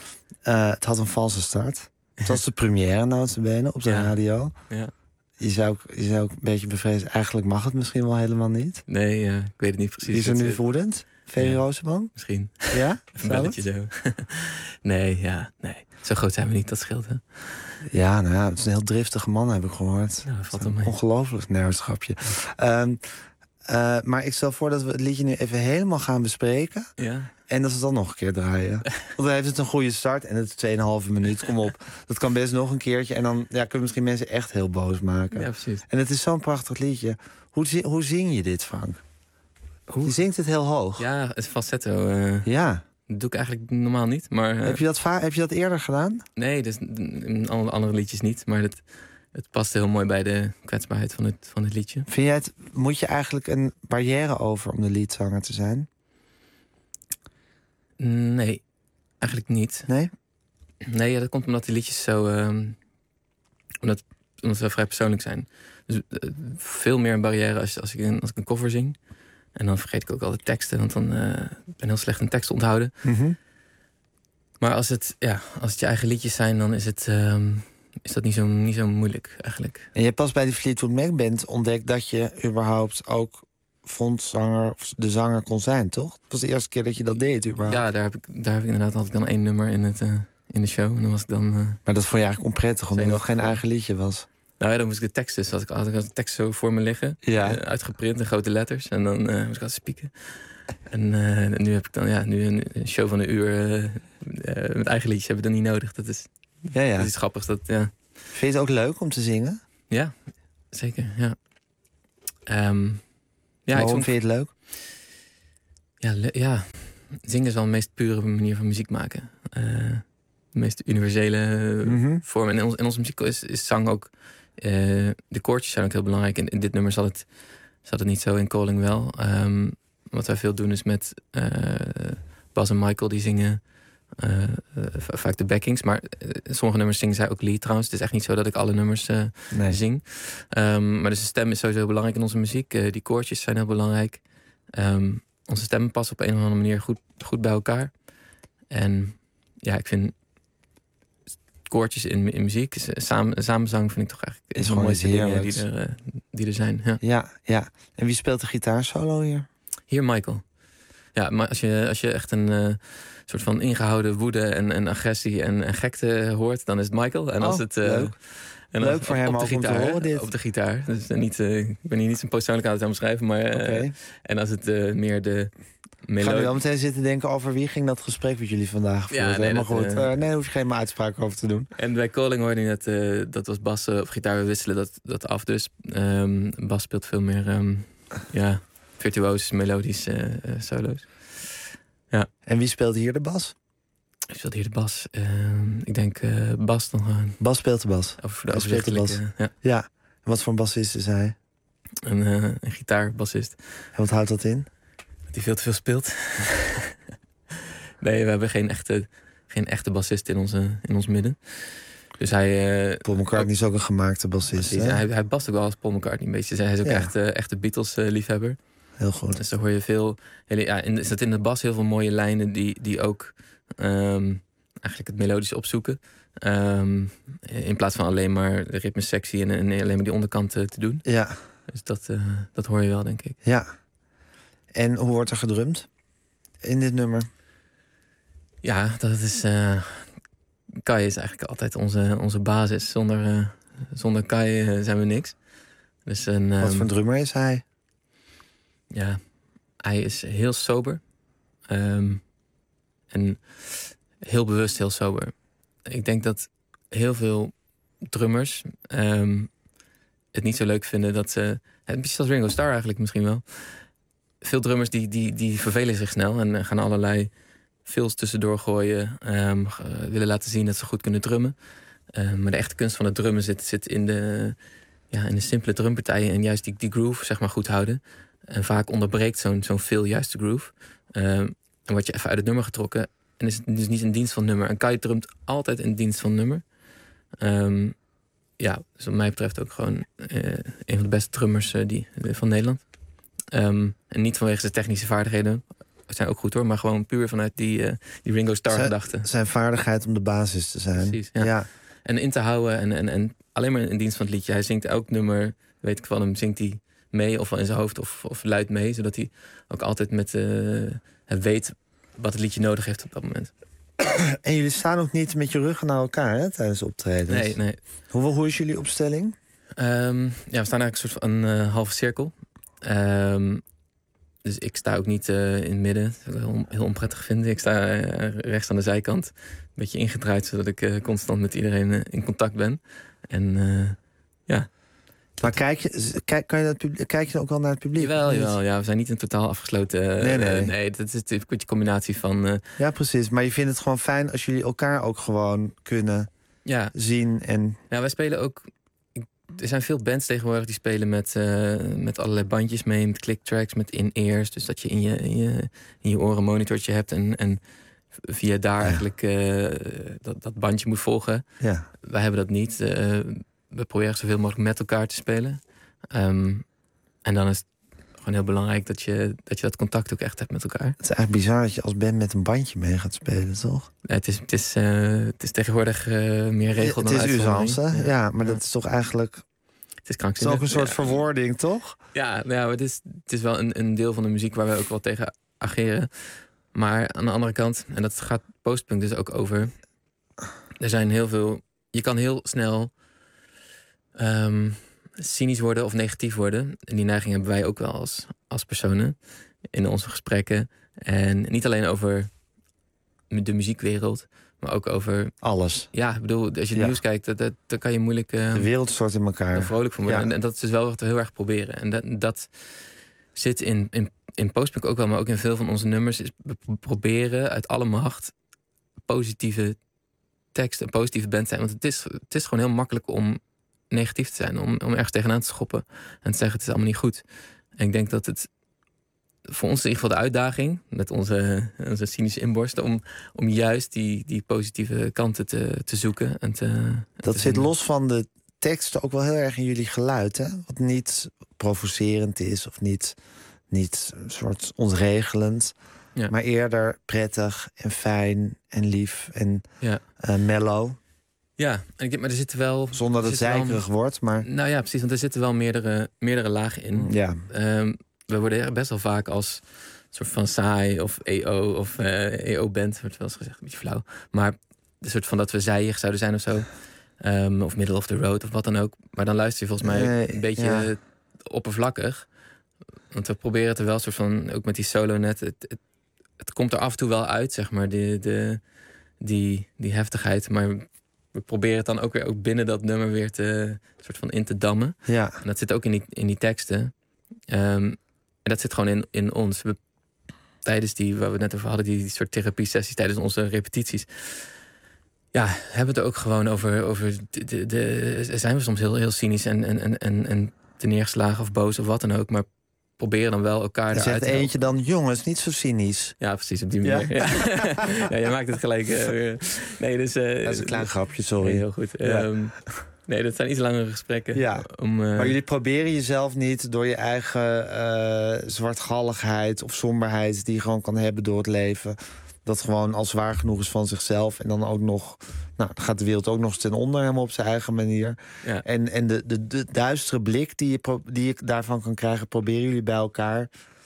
Uh, het had een valse start. Het was de première, notabene, op de ja. radio. Ja. Je zou, ook, je zou ook een beetje bevrezen, eigenlijk mag het misschien wel helemaal niet. Nee, uh, ik weet het niet precies. Is er nu voedend? Ferry ja. Rozenboom? Misschien. Ja? Een belletje zo. nee, ja, nee. Zo groot zijn we niet, dat scheelt, hè? Ja, nou ja, het is een heel driftige man, heb ik gehoord. Nou, dat valt hem mee. Ongelooflijk nervenschapje. Um, uh, maar ik stel voor dat we het liedje nu even helemaal gaan bespreken. Ja. En dat we het dan nog een keer draaien. Want dan heeft het een goede start en het is tweeënhalve minuut. Kom op. Dat kan best nog een keertje. En dan ja, kunnen we misschien mensen echt heel boos maken. Ja, precies. En het is zo'n prachtig liedje. Hoe, hoe zing je dit, Frank? Hoe? Je zingt het heel hoog. Ja, het falsetto. Uh, ja. Dat doe ik eigenlijk normaal niet. Maar, uh, heb, je dat va- heb je dat eerder gedaan? Nee, dus in andere liedjes niet. Maar het, het past heel mooi bij de kwetsbaarheid van het, van het liedje. Vind jij het, moet je eigenlijk een barrière over om de liedzanger te zijn? Nee, eigenlijk niet. Nee? Nee, ja, dat komt omdat die liedjes zo... Uh, omdat, omdat ze vrij persoonlijk zijn. Dus uh, veel meer een barrière als, als, ik een, als ik een cover zing. En dan vergeet ik ook altijd teksten, want dan uh, ben heel slecht een tekst onthouden. Mm-hmm. Maar als het, ja, als het je eigen liedjes zijn, dan is, het, um, is dat niet zo, niet zo moeilijk eigenlijk. En je hebt pas bij die Fleetwood Mac band ontdekt dat je überhaupt ook frontzanger of de zanger kon zijn, toch? Het was de eerste keer dat je dat deed überhaupt. Ja, daar heb ik, daar heb ik inderdaad had ik dan één nummer in het, uh, in de show. En dan was ik dan... Uh, maar dat vond je eigenlijk onprettig, omdat het geen eigen liedje was? Nou ja, dan moest ik de tekst dus. Had ik, had ik de tekst zo voor me liggen. Ja. Uh, uitgeprint in grote letters. En dan uh, moest ik altijd spieken. En uh, nu heb ik dan ja, nu een, een show van een uur uh, uh, met eigen liedjes heb ik dan niet nodig. Dat is, ja, ja. dat is iets grappigs. Dat, ja. Vind je het ook leuk om te zingen? Ja, zeker. Ja. Um, ja, Waarom ik vind je het leuk? Ja, le- ja, zingen is wel de meest pure manier van muziek maken. Uh, de meest universele mm-hmm. vorm. En in, ons, in onze muziek is, is zang ook... Uh, de koortjes zijn ook heel belangrijk. In, in dit nummer zat het, zat het niet zo, in Calling wel. Um, wat wij veel doen is met uh, Bas en Michael, die zingen uh, uh, vaak de backings. Maar uh, sommige nummers zingen zij ook lead trouwens. Het is echt niet zo dat ik alle nummers uh, nee. zing. Um, maar dus de stem is sowieso belangrijk in onze muziek. Uh, die koortjes zijn heel belangrijk. Um, onze stemmen passen op een of andere manier goed, goed bij elkaar. En ja, ik vind koortjes in, in muziek, samen, samenzang vind ik toch eigenlijk is een gewoon mooiste dingen die er, uh, die er zijn. Ja. ja, ja. En wie speelt de gitaarsolo hier? Hier Michael. Ja, maar als je, als je echt een uh, soort van ingehouden woede en, en agressie en, en gekte hoort, dan is het Michael. En als oh, het uh, leuk. En leuk op, voor hem op de ook gitaar, om te horen dit. Op de gitaar. Dus uh, niet, uh, ik ben hier niet zijn persoonlijkheid aan het beschrijven, maar uh, okay. En als het uh, meer de melodie... Ga je wel meteen zitten denken over wie ging dat gesprek met jullie vandaag voeren? Ja, nee, maar goed. Uh, uh, nee, daar hoef je geen uitspraak over te doen. En bij Calling hoorde je net, uh, dat was Bas uh, op gitaar, we wisselen dat, dat af. Dus um, Bas speelt veel meer um, ja, virtuoos, melodisch uh, uh, solo's. Ja. En wie speelt hier de bas? Ik speelde hier de bas. Uh, ik denk uh, Bas dan gewoon. Bas speelt de bas. Over de hij speelt de bas. Ja. ja. En wat voor een bassist is hij? Een, uh, een gitaarbassist. En wat houdt dat in? Dat hij veel te veel speelt. Nee, we hebben geen echte, geen echte bassist in, onze, in ons midden. Dus hij... Uh, Paul McCartney is ook een gemaakte bassist. Hij, hij bast ook wel als Paul McCartney een beetje. Hij is ook ja. echt uh, echte Beatles-liefhebber. Uh, Heel goed. Dus dan hoor je veel... Hele, ja, in, er zit in de bas heel veel mooie lijnen die, die ook um, eigenlijk het melodisch opzoeken. Um, in plaats van alleen maar de ritmesectie en, en alleen maar die onderkant uh, te doen. Ja. Dus dat, uh, dat hoor je wel, denk ik. Ja. En hoe wordt er gedrumd in dit nummer? Ja, dat is... Uh, Kai is eigenlijk altijd onze, onze basis. Zonder, uh, zonder Kai uh, zijn we niks. Dus een, um, Wat voor een drummer is hij? Ja, hij is heel sober. Um, en heel bewust heel sober. Ik denk dat heel veel drummers um, het niet zo leuk vinden dat ze... Een beetje als Ringo Starr eigenlijk misschien wel. Veel drummers die, die, die vervelen zich snel en gaan allerlei fills tussendoor gooien. Um, willen laten zien dat ze goed kunnen drummen. Um, maar de echte kunst van het drummen zit, zit in, de, ja, in de simpele drumpartijen en juist die, die groove zeg maar, goed houden. En vaak onderbreekt zo'n zo'n fill juist de groove. Um, en word je even uit het nummer getrokken. En is het dus niet in dienst van het nummer. En Kai drumt altijd in dienst van het nummer. Um, ja, dus wat mij betreft ook gewoon uh, een van de beste drummers uh, die, uh, van Nederland. Um, en niet vanwege zijn technische vaardigheden. Zijn ook goed hoor, maar gewoon puur vanuit die, uh, die Ringo Starr zijn, gedachte. Zijn vaardigheid om de basis te zijn. Precies, ja. ja. En in te houden en, en, en alleen maar in dienst van het liedje. Hij zingt elk nummer, weet ik van hem, zingt hij mee of in zijn hoofd of, of luid mee. Zodat hij ook altijd met uh, weet wat het liedje nodig heeft op dat moment. En jullie staan ook niet met je ruggen naar elkaar hè, tijdens optredens? Nee, nee. Hoe, hoe is jullie opstelling? Um, ja, we staan eigenlijk een soort van een uh, halve cirkel. Um, dus ik sta ook niet uh, in het midden. Dat is heel, heel onprettig vind. Ik sta uh, rechts aan de zijkant. Een beetje ingedraaid, zodat ik uh, constant met iedereen uh, in contact ben. En uh, ja... Maar kijk je, kijk, kan je dat publiek, kijk je ook wel naar het publiek? Jawel, jawel, ja, we zijn niet een totaal afgesloten... Uh, nee, nee. Uh, nee, dat is een beetje combinatie van... Uh, ja, precies. Maar je vindt het gewoon fijn als jullie elkaar ook gewoon kunnen ja. zien. En... Ja, wij spelen ook... Er zijn veel bands tegenwoordig die spelen met, uh, met allerlei bandjes mee, met clicktracks, met in-ears. Dus dat je in je, in je, in je oren een monitortje hebt en, en via daar ja. eigenlijk uh, dat, dat bandje moet volgen. Ja. Wij hebben dat niet. Uh, we proberen zoveel mogelijk met elkaar te spelen. Um, en dan is het gewoon heel belangrijk dat je, dat je dat contact ook echt hebt met elkaar. Het is eigenlijk bizar dat je als band met een bandje mee gaat spelen, toch? Ja, het, is, het, is, uh, het is tegenwoordig uh, meer regel dan uitzondering. Het is usance, ja. ja, maar ja. dat is toch eigenlijk... Het is krankzinnig. Het is ook een soort ja. verwoording, toch? Ja, nou ja, het is, het is wel een, een deel van de muziek waar we ook wel tegen ageren. Maar aan de andere kant, en dat gaat postpunk dus ook over... er zijn heel veel... Je kan heel snel um, cynisch worden of negatief worden. En die neiging hebben wij ook wel als, als personen in onze gesprekken. En niet alleen over de muziekwereld, maar ook over... Alles. Ja, ik bedoel, als je het ja. nieuws kijkt, dat, dat, dan kan je moeilijk... Uh, de wereld stort in elkaar. Vrolijk van worden. Ja. En, en dat is dus wel wat we heel erg proberen. En dat, dat zit in, in, in postpunk ook wel, maar ook in veel van onze nummers. Is we proberen uit alle macht positieve teksten, positieve band te zijn. Want het is, het is gewoon heel makkelijk om negatief te zijn. Om, om ergens tegenaan te schoppen en te zeggen het is allemaal niet goed. En ik denk dat het voor ons in ieder geval de uitdaging, met onze, onze cynische inborsten, om, om juist die, die positieve kanten te, te zoeken. En te, dat te zit vinden. los van de teksten ook wel heel erg in jullie geluid, hè? Wat niet provocerend is of niet, niet een soort ontregelend. Ja. Maar eerder prettig en fijn en lief en ja. uh, mellow. Ja, maar er zitten wel... Zonder dat het zeikerig wel, wordt, maar... Nou ja, precies, want er zitten wel meerdere, meerdere lagen in. Ja. Um, we worden best wel vaak als soort van saai of E O of uh, E O-band, wordt wel eens gezegd, een beetje flauw. Maar een soort van dat we zijig zouden zijn of zo. Um, of middle of the road of wat dan ook. Maar dan luister je volgens mij nee, een beetje ja. oppervlakkig. Want we proberen het er wel soort van, ook met die solo net, het, het, het komt er af en toe wel uit, zeg maar, de, de, die, die heftigheid. Maar we proberen het dan ook weer ook binnen dat nummer weer te soort van in te dammen. Ja. En dat zit ook in die, in die teksten. Um, en dat zit gewoon in, in ons. We, tijdens die, waar we het net over hadden, die, die soort therapie-sessies, tijdens onze repetities. Ja, hebben we het ook gewoon over. over de, de, de, zijn we soms heel, heel cynisch en, en, en, en te neergeslagen of boos of wat dan ook. Maar proberen dan wel elkaar eruit te helpen. Eentje dan, jongens, niet zo cynisch. Ja, precies, op die manier. Ja, ja. ja jij maakt het gelijk. Uh, nee, dus, uh, dat is een klein grapje, sorry. Nee, heel goed. Ja. Um, nee, dat zijn iets langere gesprekken. Ja. Om, uh... Maar jullie proberen jezelf niet door je eigen uh, zwartgalligheid of somberheid die je gewoon kan hebben door het leven. Dat gewoon al zwaar genoeg is van zichzelf. En dan ook nog, nou, dan gaat de wereld ook nog eens ten onder, helemaal op zijn eigen manier. Ja. En, en de, de, de duistere blik die je, pro, die je daarvan kan krijgen, proberen jullie bij elkaar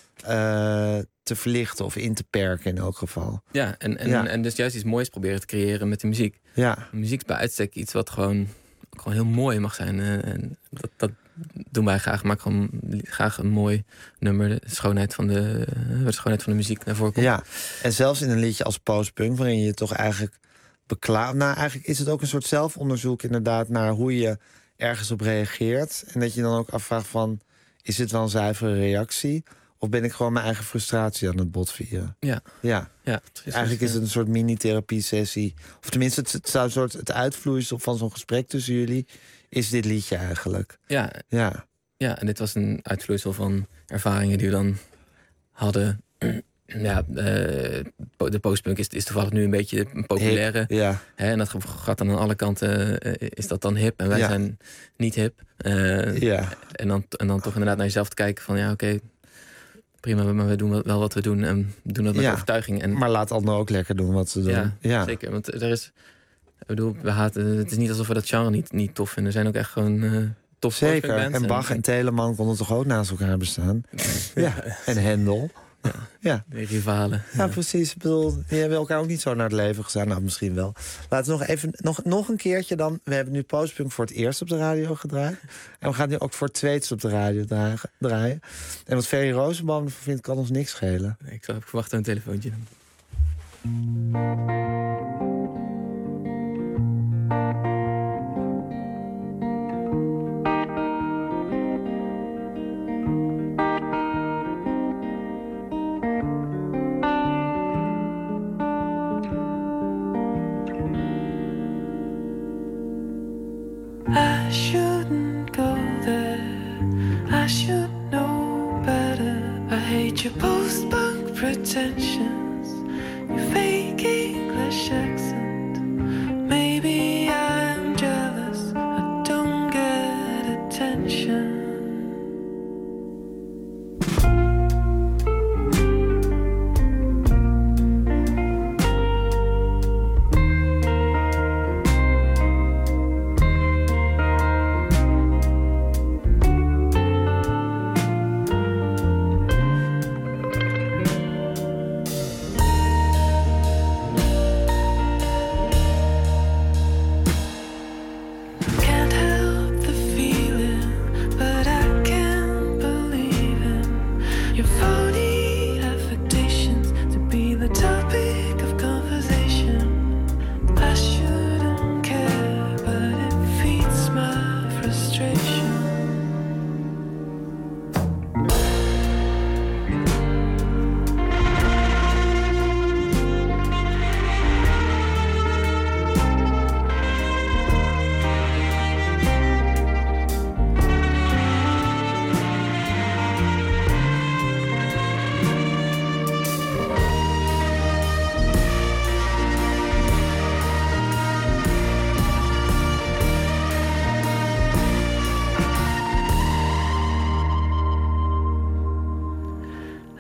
uh, te verlichten of in te perken in elk geval. Ja, en, en, ja. en dus juist iets moois proberen te creëren met de muziek. Ja. De muziek is bij uitstek iets wat gewoon, gewoon heel mooi mag zijn. Uh, en dat, dat doen wij graag. Maak gewoon graag een mooi nummer. De schoonheid van de, de schoonheid van de muziek naar voren komt. Ja, en zelfs in een liedje als Postpunk, waarin je toch eigenlijk beklaaft. Nou, eigenlijk is het ook een soort zelfonderzoek inderdaad naar hoe je ergens op reageert. En dat je dan ook afvraagt van, is dit wel een zuivere reactie? Of ben ik gewoon mijn eigen frustratie aan het botvieren? Ja. Ja. ja eigenlijk is het een soort mini-therapie-sessie. Of tenminste, het, het zou een soort het uitvloeisel van zo'n gesprek tussen jullie is dit liedje eigenlijk. Ja. Ja. Ja, en dit was een uitvloeisel van ervaringen die we dan hadden. Ja, uh, de postpunk is, is toevallig nu een beetje een populaire. Hip, ja. Hè, en dat gaat dan aan alle kanten, uh, is dat dan hip. En wij ja. zijn niet hip. Uh, ja. en, dan, en dan toch inderdaad naar jezelf te kijken van ja, oké, okay, prima, maar we doen wel wat we doen. En we doen dat met ja. overtuiging. En, maar laat anderen ook lekker doen wat ze doen. Ja, ja. zeker. Want er is, ik bedoel, we haten, het is niet alsof we dat genre niet, niet tof vinden. Er zijn ook echt gewoon uh, tof Zeker. En Bach en, en Telemann konden toch ook naast elkaar bestaan? ja. En Hendel. Ja, ja. De rivalen. Ja, ja, precies. Ik bedoel, die hebben elkaar ook niet zo naar het leven gestaan. Nou, misschien wel. Laten we nog even, nog, nog een keertje dan. We hebben nu Postpunk voor het eerst op de radio gedraaid. En we gaan nu ook voor het tweede op de radio draaien. En wat Ferry Rosenbaum ervan vindt, kan ons niks schelen. Ik zal even wachten een telefoontje dan. I shouldn't go there. I should know better. I hate your post-punk pretensions, your fake English accent. Maybe I'm jealous. I don't get attention.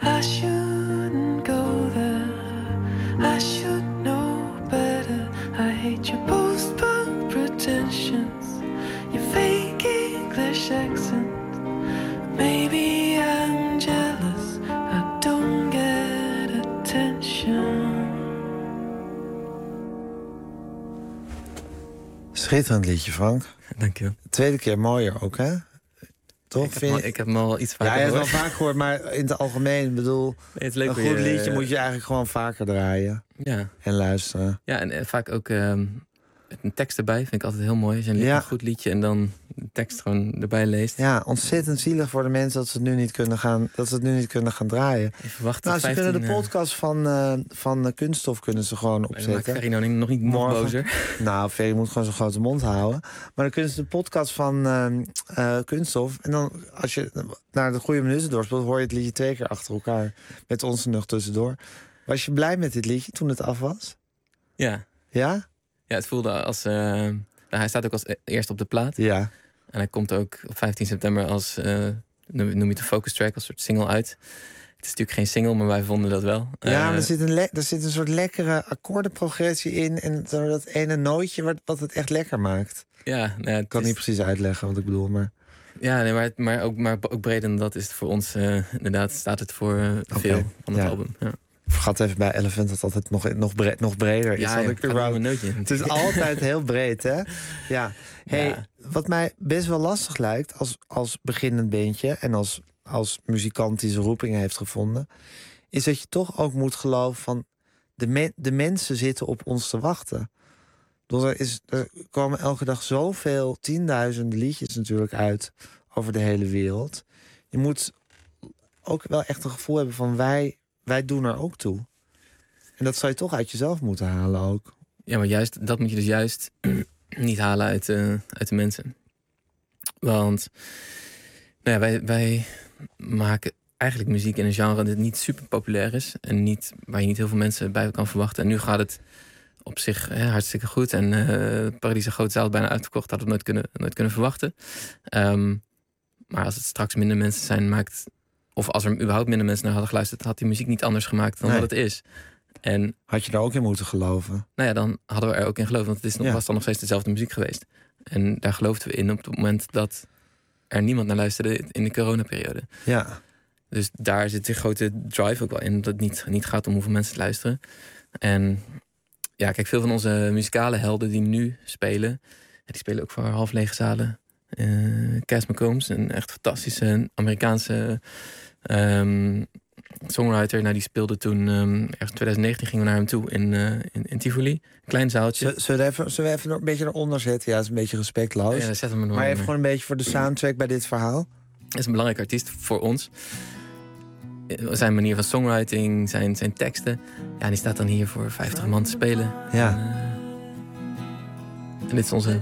I shouldn't go there. I should know better. I hate your post-punk pretensions, your fake English accent. Maybe I'm jealous, I don't get attention. Schitterend liedje, Frank. Dank je. Tweede keer mooier ook, hè? Toch? Ik heb, hem al, ik heb hem al iets vaker Ja, je hebt gehoord. wel vaak gehoord, maar in het algemeen, bedoel... Nee, het is leuk een hoe goed je- liedje moet je eigenlijk gewoon vaker draaien. Ja. En luisteren. Ja, en, en vaak ook ehm, een tekst erbij vind ik altijd heel mooi. Als je een, lied- Ja. een goed liedje en dan de tekst gewoon erbij leest. Ja, ontzettend zielig voor de mensen dat ze het nu niet kunnen gaan, dat ze het nu niet kunnen gaan draaien. Even wachten Nou, tot ze kunnen de vijftien, podcast van, uh, van uh, Kunststof kunnen ze gewoon dan maakt opzetten. Ferry nou nog niet nog Morgen. bozer. Nou, Ferry moet gewoon zijn grote mond houden. Maar dan kunnen ze de podcast van uh, uh, Kunststof. En dan, als je naar de goede minuten doorspeelt, hoor je het liedje twee keer achter elkaar. Met ons er nog tussendoor. Was je blij met dit liedje toen het af was? Ja. Ja? Ja, het voelde als... uh, nou, hij staat ook als eerst op de plaat. Ja. En hij komt ook op vijftien september als... Uh, noem je het een focus track, als soort single uit. Het is natuurlijk geen single, maar wij vonden dat wel. Ja, Uh, maar er zit, een le- er zit een soort lekkere akkoordenprogressie in. En zo dat ene nootje wat, wat het echt lekker maakt. Ja, nou ja, ik kan is... niet precies uitleggen wat ik bedoel, maar... Ja, nee, maar, maar, ook, maar ook breder dan dat is het voor ons... Uh, inderdaad, staat het voor uh, okay. veel van het ja. album. Ja. Ik vergat even bij Elephant dat het altijd nog, nog, bre- nog breder is. Ja, ja, ik überhaupt... nootje. Het is altijd heel breed, hè? Ja. Hey, ja. Wat mij best wel lastig lijkt als, als beginnend bandje... en als, als muzikant die zijn roepingen heeft gevonden... is dat je toch ook moet geloven van... de, me- de mensen zitten op ons te wachten. Dus er, is, er komen elke dag zoveel, tienduizenden liedjes natuurlijk uit... over de hele wereld. Je moet ook wel echt een gevoel hebben van... wij, wij doen er ook toe. En dat zou je toch uit jezelf moeten halen ook. Ja, maar juist, dat moet je dus juist niet halen uit, uh, uit de mensen. Want nou ja, wij, wij maken eigenlijk muziek in een genre dat niet super populair is. En niet, waar je niet heel veel mensen bij kan verwachten. En nu gaat het op zich hè, hartstikke goed. En uh, Paradiso Grote Zaal bijna uitverkocht. Had het nooit kunnen, nooit kunnen verwachten. Um, maar als het straks minder mensen zijn, maakt... of als er überhaupt minder mensen naar hadden geluisterd... had die muziek niet anders gemaakt dan nee. wat het is. En, had je daar ook in moeten geloven? Nou ja, dan hadden we er ook in geloofd. Want het is nog, ja. was dan nog steeds dezelfde muziek geweest. En daar geloofden we in op het moment dat er niemand naar luisterde in de coronaperiode. Ja. Dus daar zit die grote drive ook wel in. Dat het niet, niet gaat om hoeveel mensen luisteren. En ja, kijk, veel van onze muzikale helden die nu spelen... die spelen ook voor half lege zalen. Uh, Cass McCombs, een echt fantastische Amerikaanse... Um, songwriter, nou die speelde toen, um, ergens in twintig negentien gingen we naar hem toe in, uh, in, in Tivoli. Een klein zaaltje. Zullen we even, zullen we even een beetje eronder zetten? Ja, dat is een beetje respectloos. Ja, zet hem er maar even gewoon een beetje voor de soundtrack bij dit verhaal. Hij is een belangrijk artiest voor ons. Zijn manier van songwriting, zijn, zijn teksten. Ja, die staat dan hier voor vijftig man te spelen. Ja. En, uh, en dit is onze...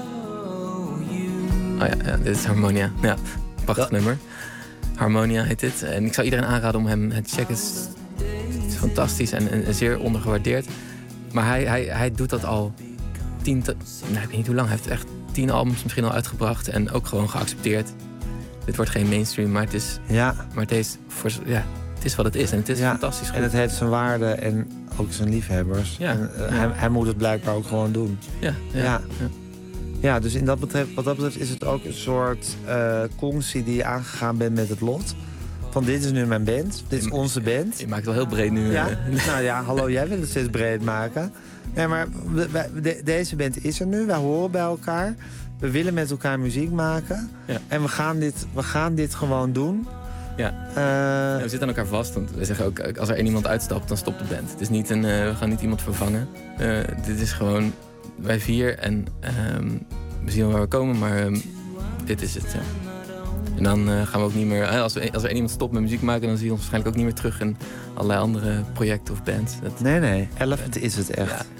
Oh ja, ja, dit is Harmonia. Ja, prachtig ja. nummer. Harmonia heet dit. En ik zou iedereen aanraden om hem te checken. Het is, het is fantastisch en, en zeer ondergewaardeerd. Maar hij, hij, hij doet dat al tien... Te, nou, ik weet niet hoe lang. Hij heeft echt tien albums misschien al uitgebracht. En ook gewoon geaccepteerd. Dit wordt geen mainstream, maar het is... Ja. Maar het is, voor, ja, het is wat het is. En het is ja. fantastisch goed. En het heeft zijn waarde en ook zijn liefhebbers. Ja. En, uh, ja. hij, hij moet het blijkbaar ook gewoon doen. Ja, ja, ja. ja. Ja, dus in dat betreft, wat dat betreft is het ook een soort uh, conctie die je aangegaan bent met het lot. Van dit is nu mijn band, dit is onze band. Je maakt het wel heel breed nu. Ja? Nou ja, hallo, jij wil het steeds breed maken. Nee, maar we, we, de, deze band is er nu, wij horen bij elkaar. We willen met elkaar muziek maken. Ja. En we gaan, dit, we gaan dit gewoon doen. Ja. Uh, ja, we zitten aan elkaar vast. Want we zeggen ook, als er één iemand uitstapt, dan stopt de band. Het is niet een, uh, we gaan niet iemand vervangen. Uh, dit is gewoon... wij vier en um, we zien wel waar we komen, maar um, dit is het. Ja. En dan uh, gaan we ook niet meer... Als, we, als er één iemand stopt met muziek maken, dan zie je ons waarschijnlijk ook niet meer terug in allerlei andere projecten of bands. Dat, nee, nee. Elephant is het echt. Ja.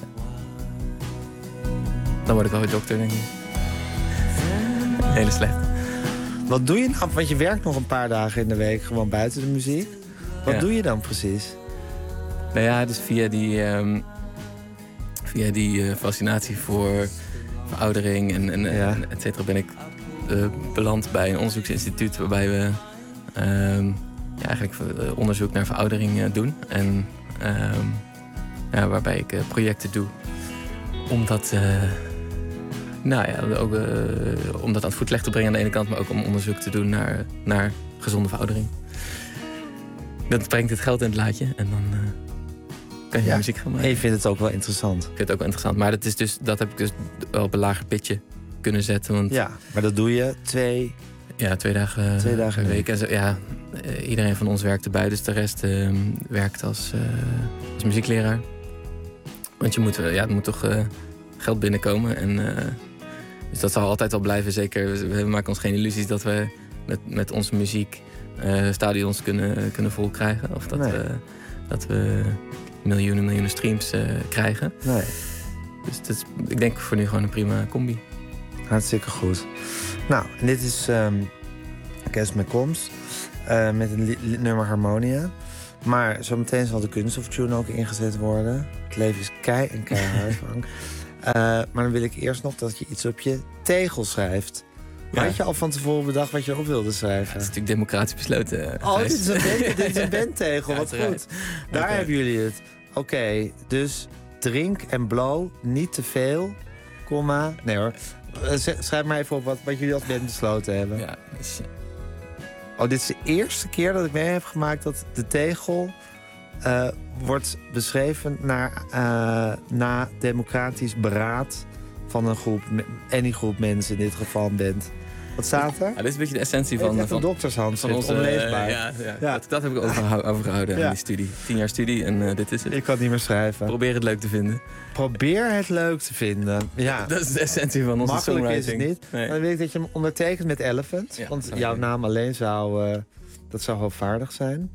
Dan word ik wel weer dokter, denk ik. Hele slecht. Wat doe je nou? Want je werkt nog een paar dagen in de week gewoon buiten de muziek. Wat ja. doe je dan precies? Nou ja, dus via die... Um, Via die uh, fascinatie voor veroudering en, en, ja. en et cetera ben ik uh, beland bij een onderzoeksinstituut waarbij we uh, ja, eigenlijk uh, onderzoek naar veroudering uh, doen. En uh, ja, waarbij ik uh, projecten doe om dat, uh, nou ja, ook, uh, om dat aan het voetlicht te brengen aan de ene kant, maar ook om onderzoek te doen naar, naar gezonde veroudering. Dat brengt het geld in het laadje en dan uh, kan je ja, muziek gaan maken. En je vindt het ook wel interessant. Ik vind het ook wel interessant, maar dat, is dus, dat heb ik dus op een lager pitje kunnen zetten. Want ja, maar dat doe je twee... Ja, twee dagen, twee dagen per week. En zo, ja, uh, iedereen van ons werkt erbij, dus de rest uh, werkt als, uh, als muziekleraar. Want je moet, uh, ja, er moet toch uh, geld binnenkomen. En, uh, dus dat zal altijd wel blijven, zeker. We, we maken ons geen illusies dat we met, met onze muziek uh, stadions kunnen, kunnen vol krijgen. Of dat, nee. uh, dat we miljoenen, miljoenen streams uh, krijgen. Nee. Dus dat is, ik denk voor nu gewoon een prima combi. Hartstikke goed. Nou, en dit is um, Kerst met Komst. Uh, met een li- li- nummer Harmonia. Maar zometeen zal de Kunststof-tune ook ingezet worden. Het leven is kei en keihard, Frank. Uh, maar dan wil ik eerst nog dat je iets op je tegel schrijft. Ja. Had je al van tevoren bedacht wat je erop wilde schrijven? Ja, dat is natuurlijk democratisch besloten. Oh, dit is een, band, dit is een bandtegel, wat ja, goed. Daar okay. hebben jullie het. Oké, okay, dus drink en blow, niet te veel, komma... Nee hoor. Schrijf maar even op wat, wat jullie als band besloten hebben. Ja, dus... Oh, dit is de eerste keer dat ik mee heb gemaakt dat de tegel uh, wordt beschreven naar, uh, na democratisch beraad van een groep, any groep mensen, in dit geval een band. Wat staat er? Ja, dit is een beetje de essentie van... Echt een doktershandschrift, onze, onleesbaar. Uh, ja, ja. ja. Dat, dat heb ik overgehouden, overgehouden ja. in die studie. Tien jaar studie en uh, dit is het. Ik kan het niet meer schrijven. Probeer het leuk te vinden. Probeer het leuk te vinden. Ja. Dat is de essentie van onze Makkelijk songwriting. Makkelijk is het niet. Nee. Dan wil ik dat je hem ondertekent met Elephant. Ja, want jouw naam alleen zou... Uh, dat zou hoogvaardig zijn.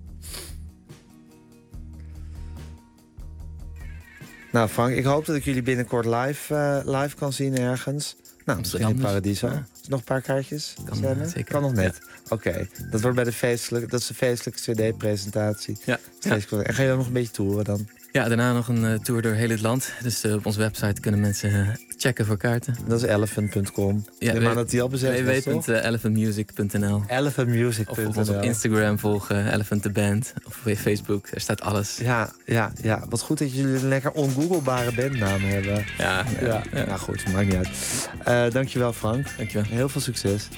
Nou Frank, ik hoop dat ik jullie binnenkort live, uh, live kan zien ergens. Nou, misschien in Paradiso. Ja. Nog een paar kaartjes? Kan, uh, zeker. Kan nog net. Ja. Oké, okay. dat wordt bij de feestelijke, dat is de feestelijke cd-presentatie. Ja. ja. En ga je dan nog een beetje toeren dan? Ja, daarna nog een uh, tour door heel het land. Dus uh, op onze website kunnen mensen uh, checken voor kaarten. Dat is elephant punt com. Ja, maar dat die al bezet w w w punt elephant music punt n l. elephant music punt n l. Of ons op Instagram volgen, Elephant the Band. Of op Facebook, er staat alles. Ja, ja, ja. Wat goed dat jullie een lekker ongoogelbare bandnaam hebben. Ja, ja, ja. ja. Nou goed, maakt niet uit. Uh, dankjewel Frank. Dankjewel. Heel veel succes.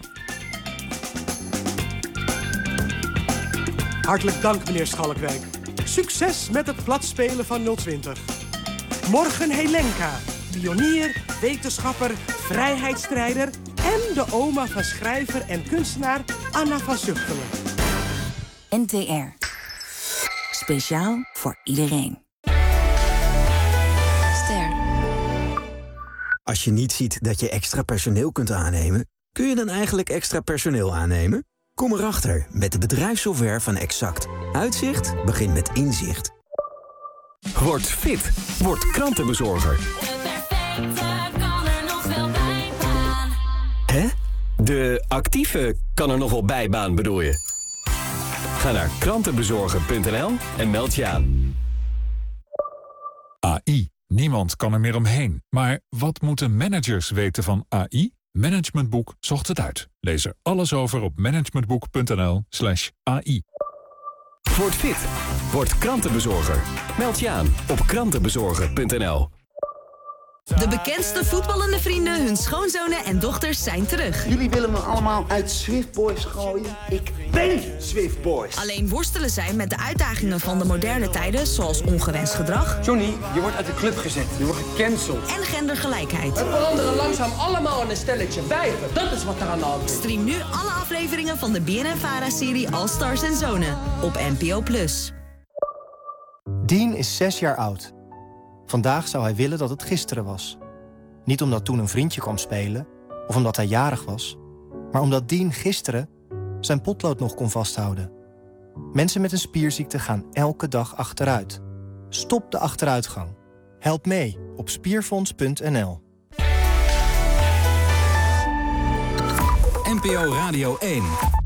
Hartelijk dank, meneer Schalkwijk. Succes met het platspelen van nul twintig. Morgen Helenka, pionier, wetenschapper, vrijheidsstrijder... en de oma van schrijver en kunstenaar Anna van Zuchtelen. N T R. Speciaal voor iedereen. Ster. Als je niet ziet dat je extra personeel kunt aannemen... kun je dan eigenlijk extra personeel aannemen? Kom erachter met de bedrijfssoftware van Exact. Uitzicht begint met inzicht. Word fit. Word krantenbezorger. Hè? De actieve kan er nog wel bijbaan, bedoel je? Ga naar krantenbezorger punt n l en meld je aan. A I. Niemand kan er meer omheen. Maar wat moeten managers weten van A I? Managementboek zocht het uit. Lees er alles over op managementboek punt n l slash A I. Word fit. Word krantenbezorger. Meld je aan op krantenbezorger punt n l. De bekendste voetballende vrienden, hun schoonzonen en dochters zijn terug. Jullie willen me allemaal uit Swift Boys gooien? Ik ben Swift Boys. Alleen worstelen zij met de uitdagingen van de moderne tijden, zoals ongewenst gedrag. Johnny, je wordt uit de club gezet. Je wordt gecanceld. En gendergelijkheid. We veranderen langzaam allemaal in een stelletje wijven. Dat is wat er aan de hand is. Stream nu alle afleveringen van de B N N Vara-serie All Stars en Zonen op N P O plus. Dean is zes jaar oud. Vandaag zou hij willen dat het gisteren was. Niet omdat toen een vriendje kwam spelen, of omdat hij jarig was... maar omdat Dean gisteren zijn potlood nog kon vasthouden. Mensen met een spierziekte gaan elke dag achteruit. Stop de achteruitgang. Help mee op spierfonds punt n l. N P O Radio één.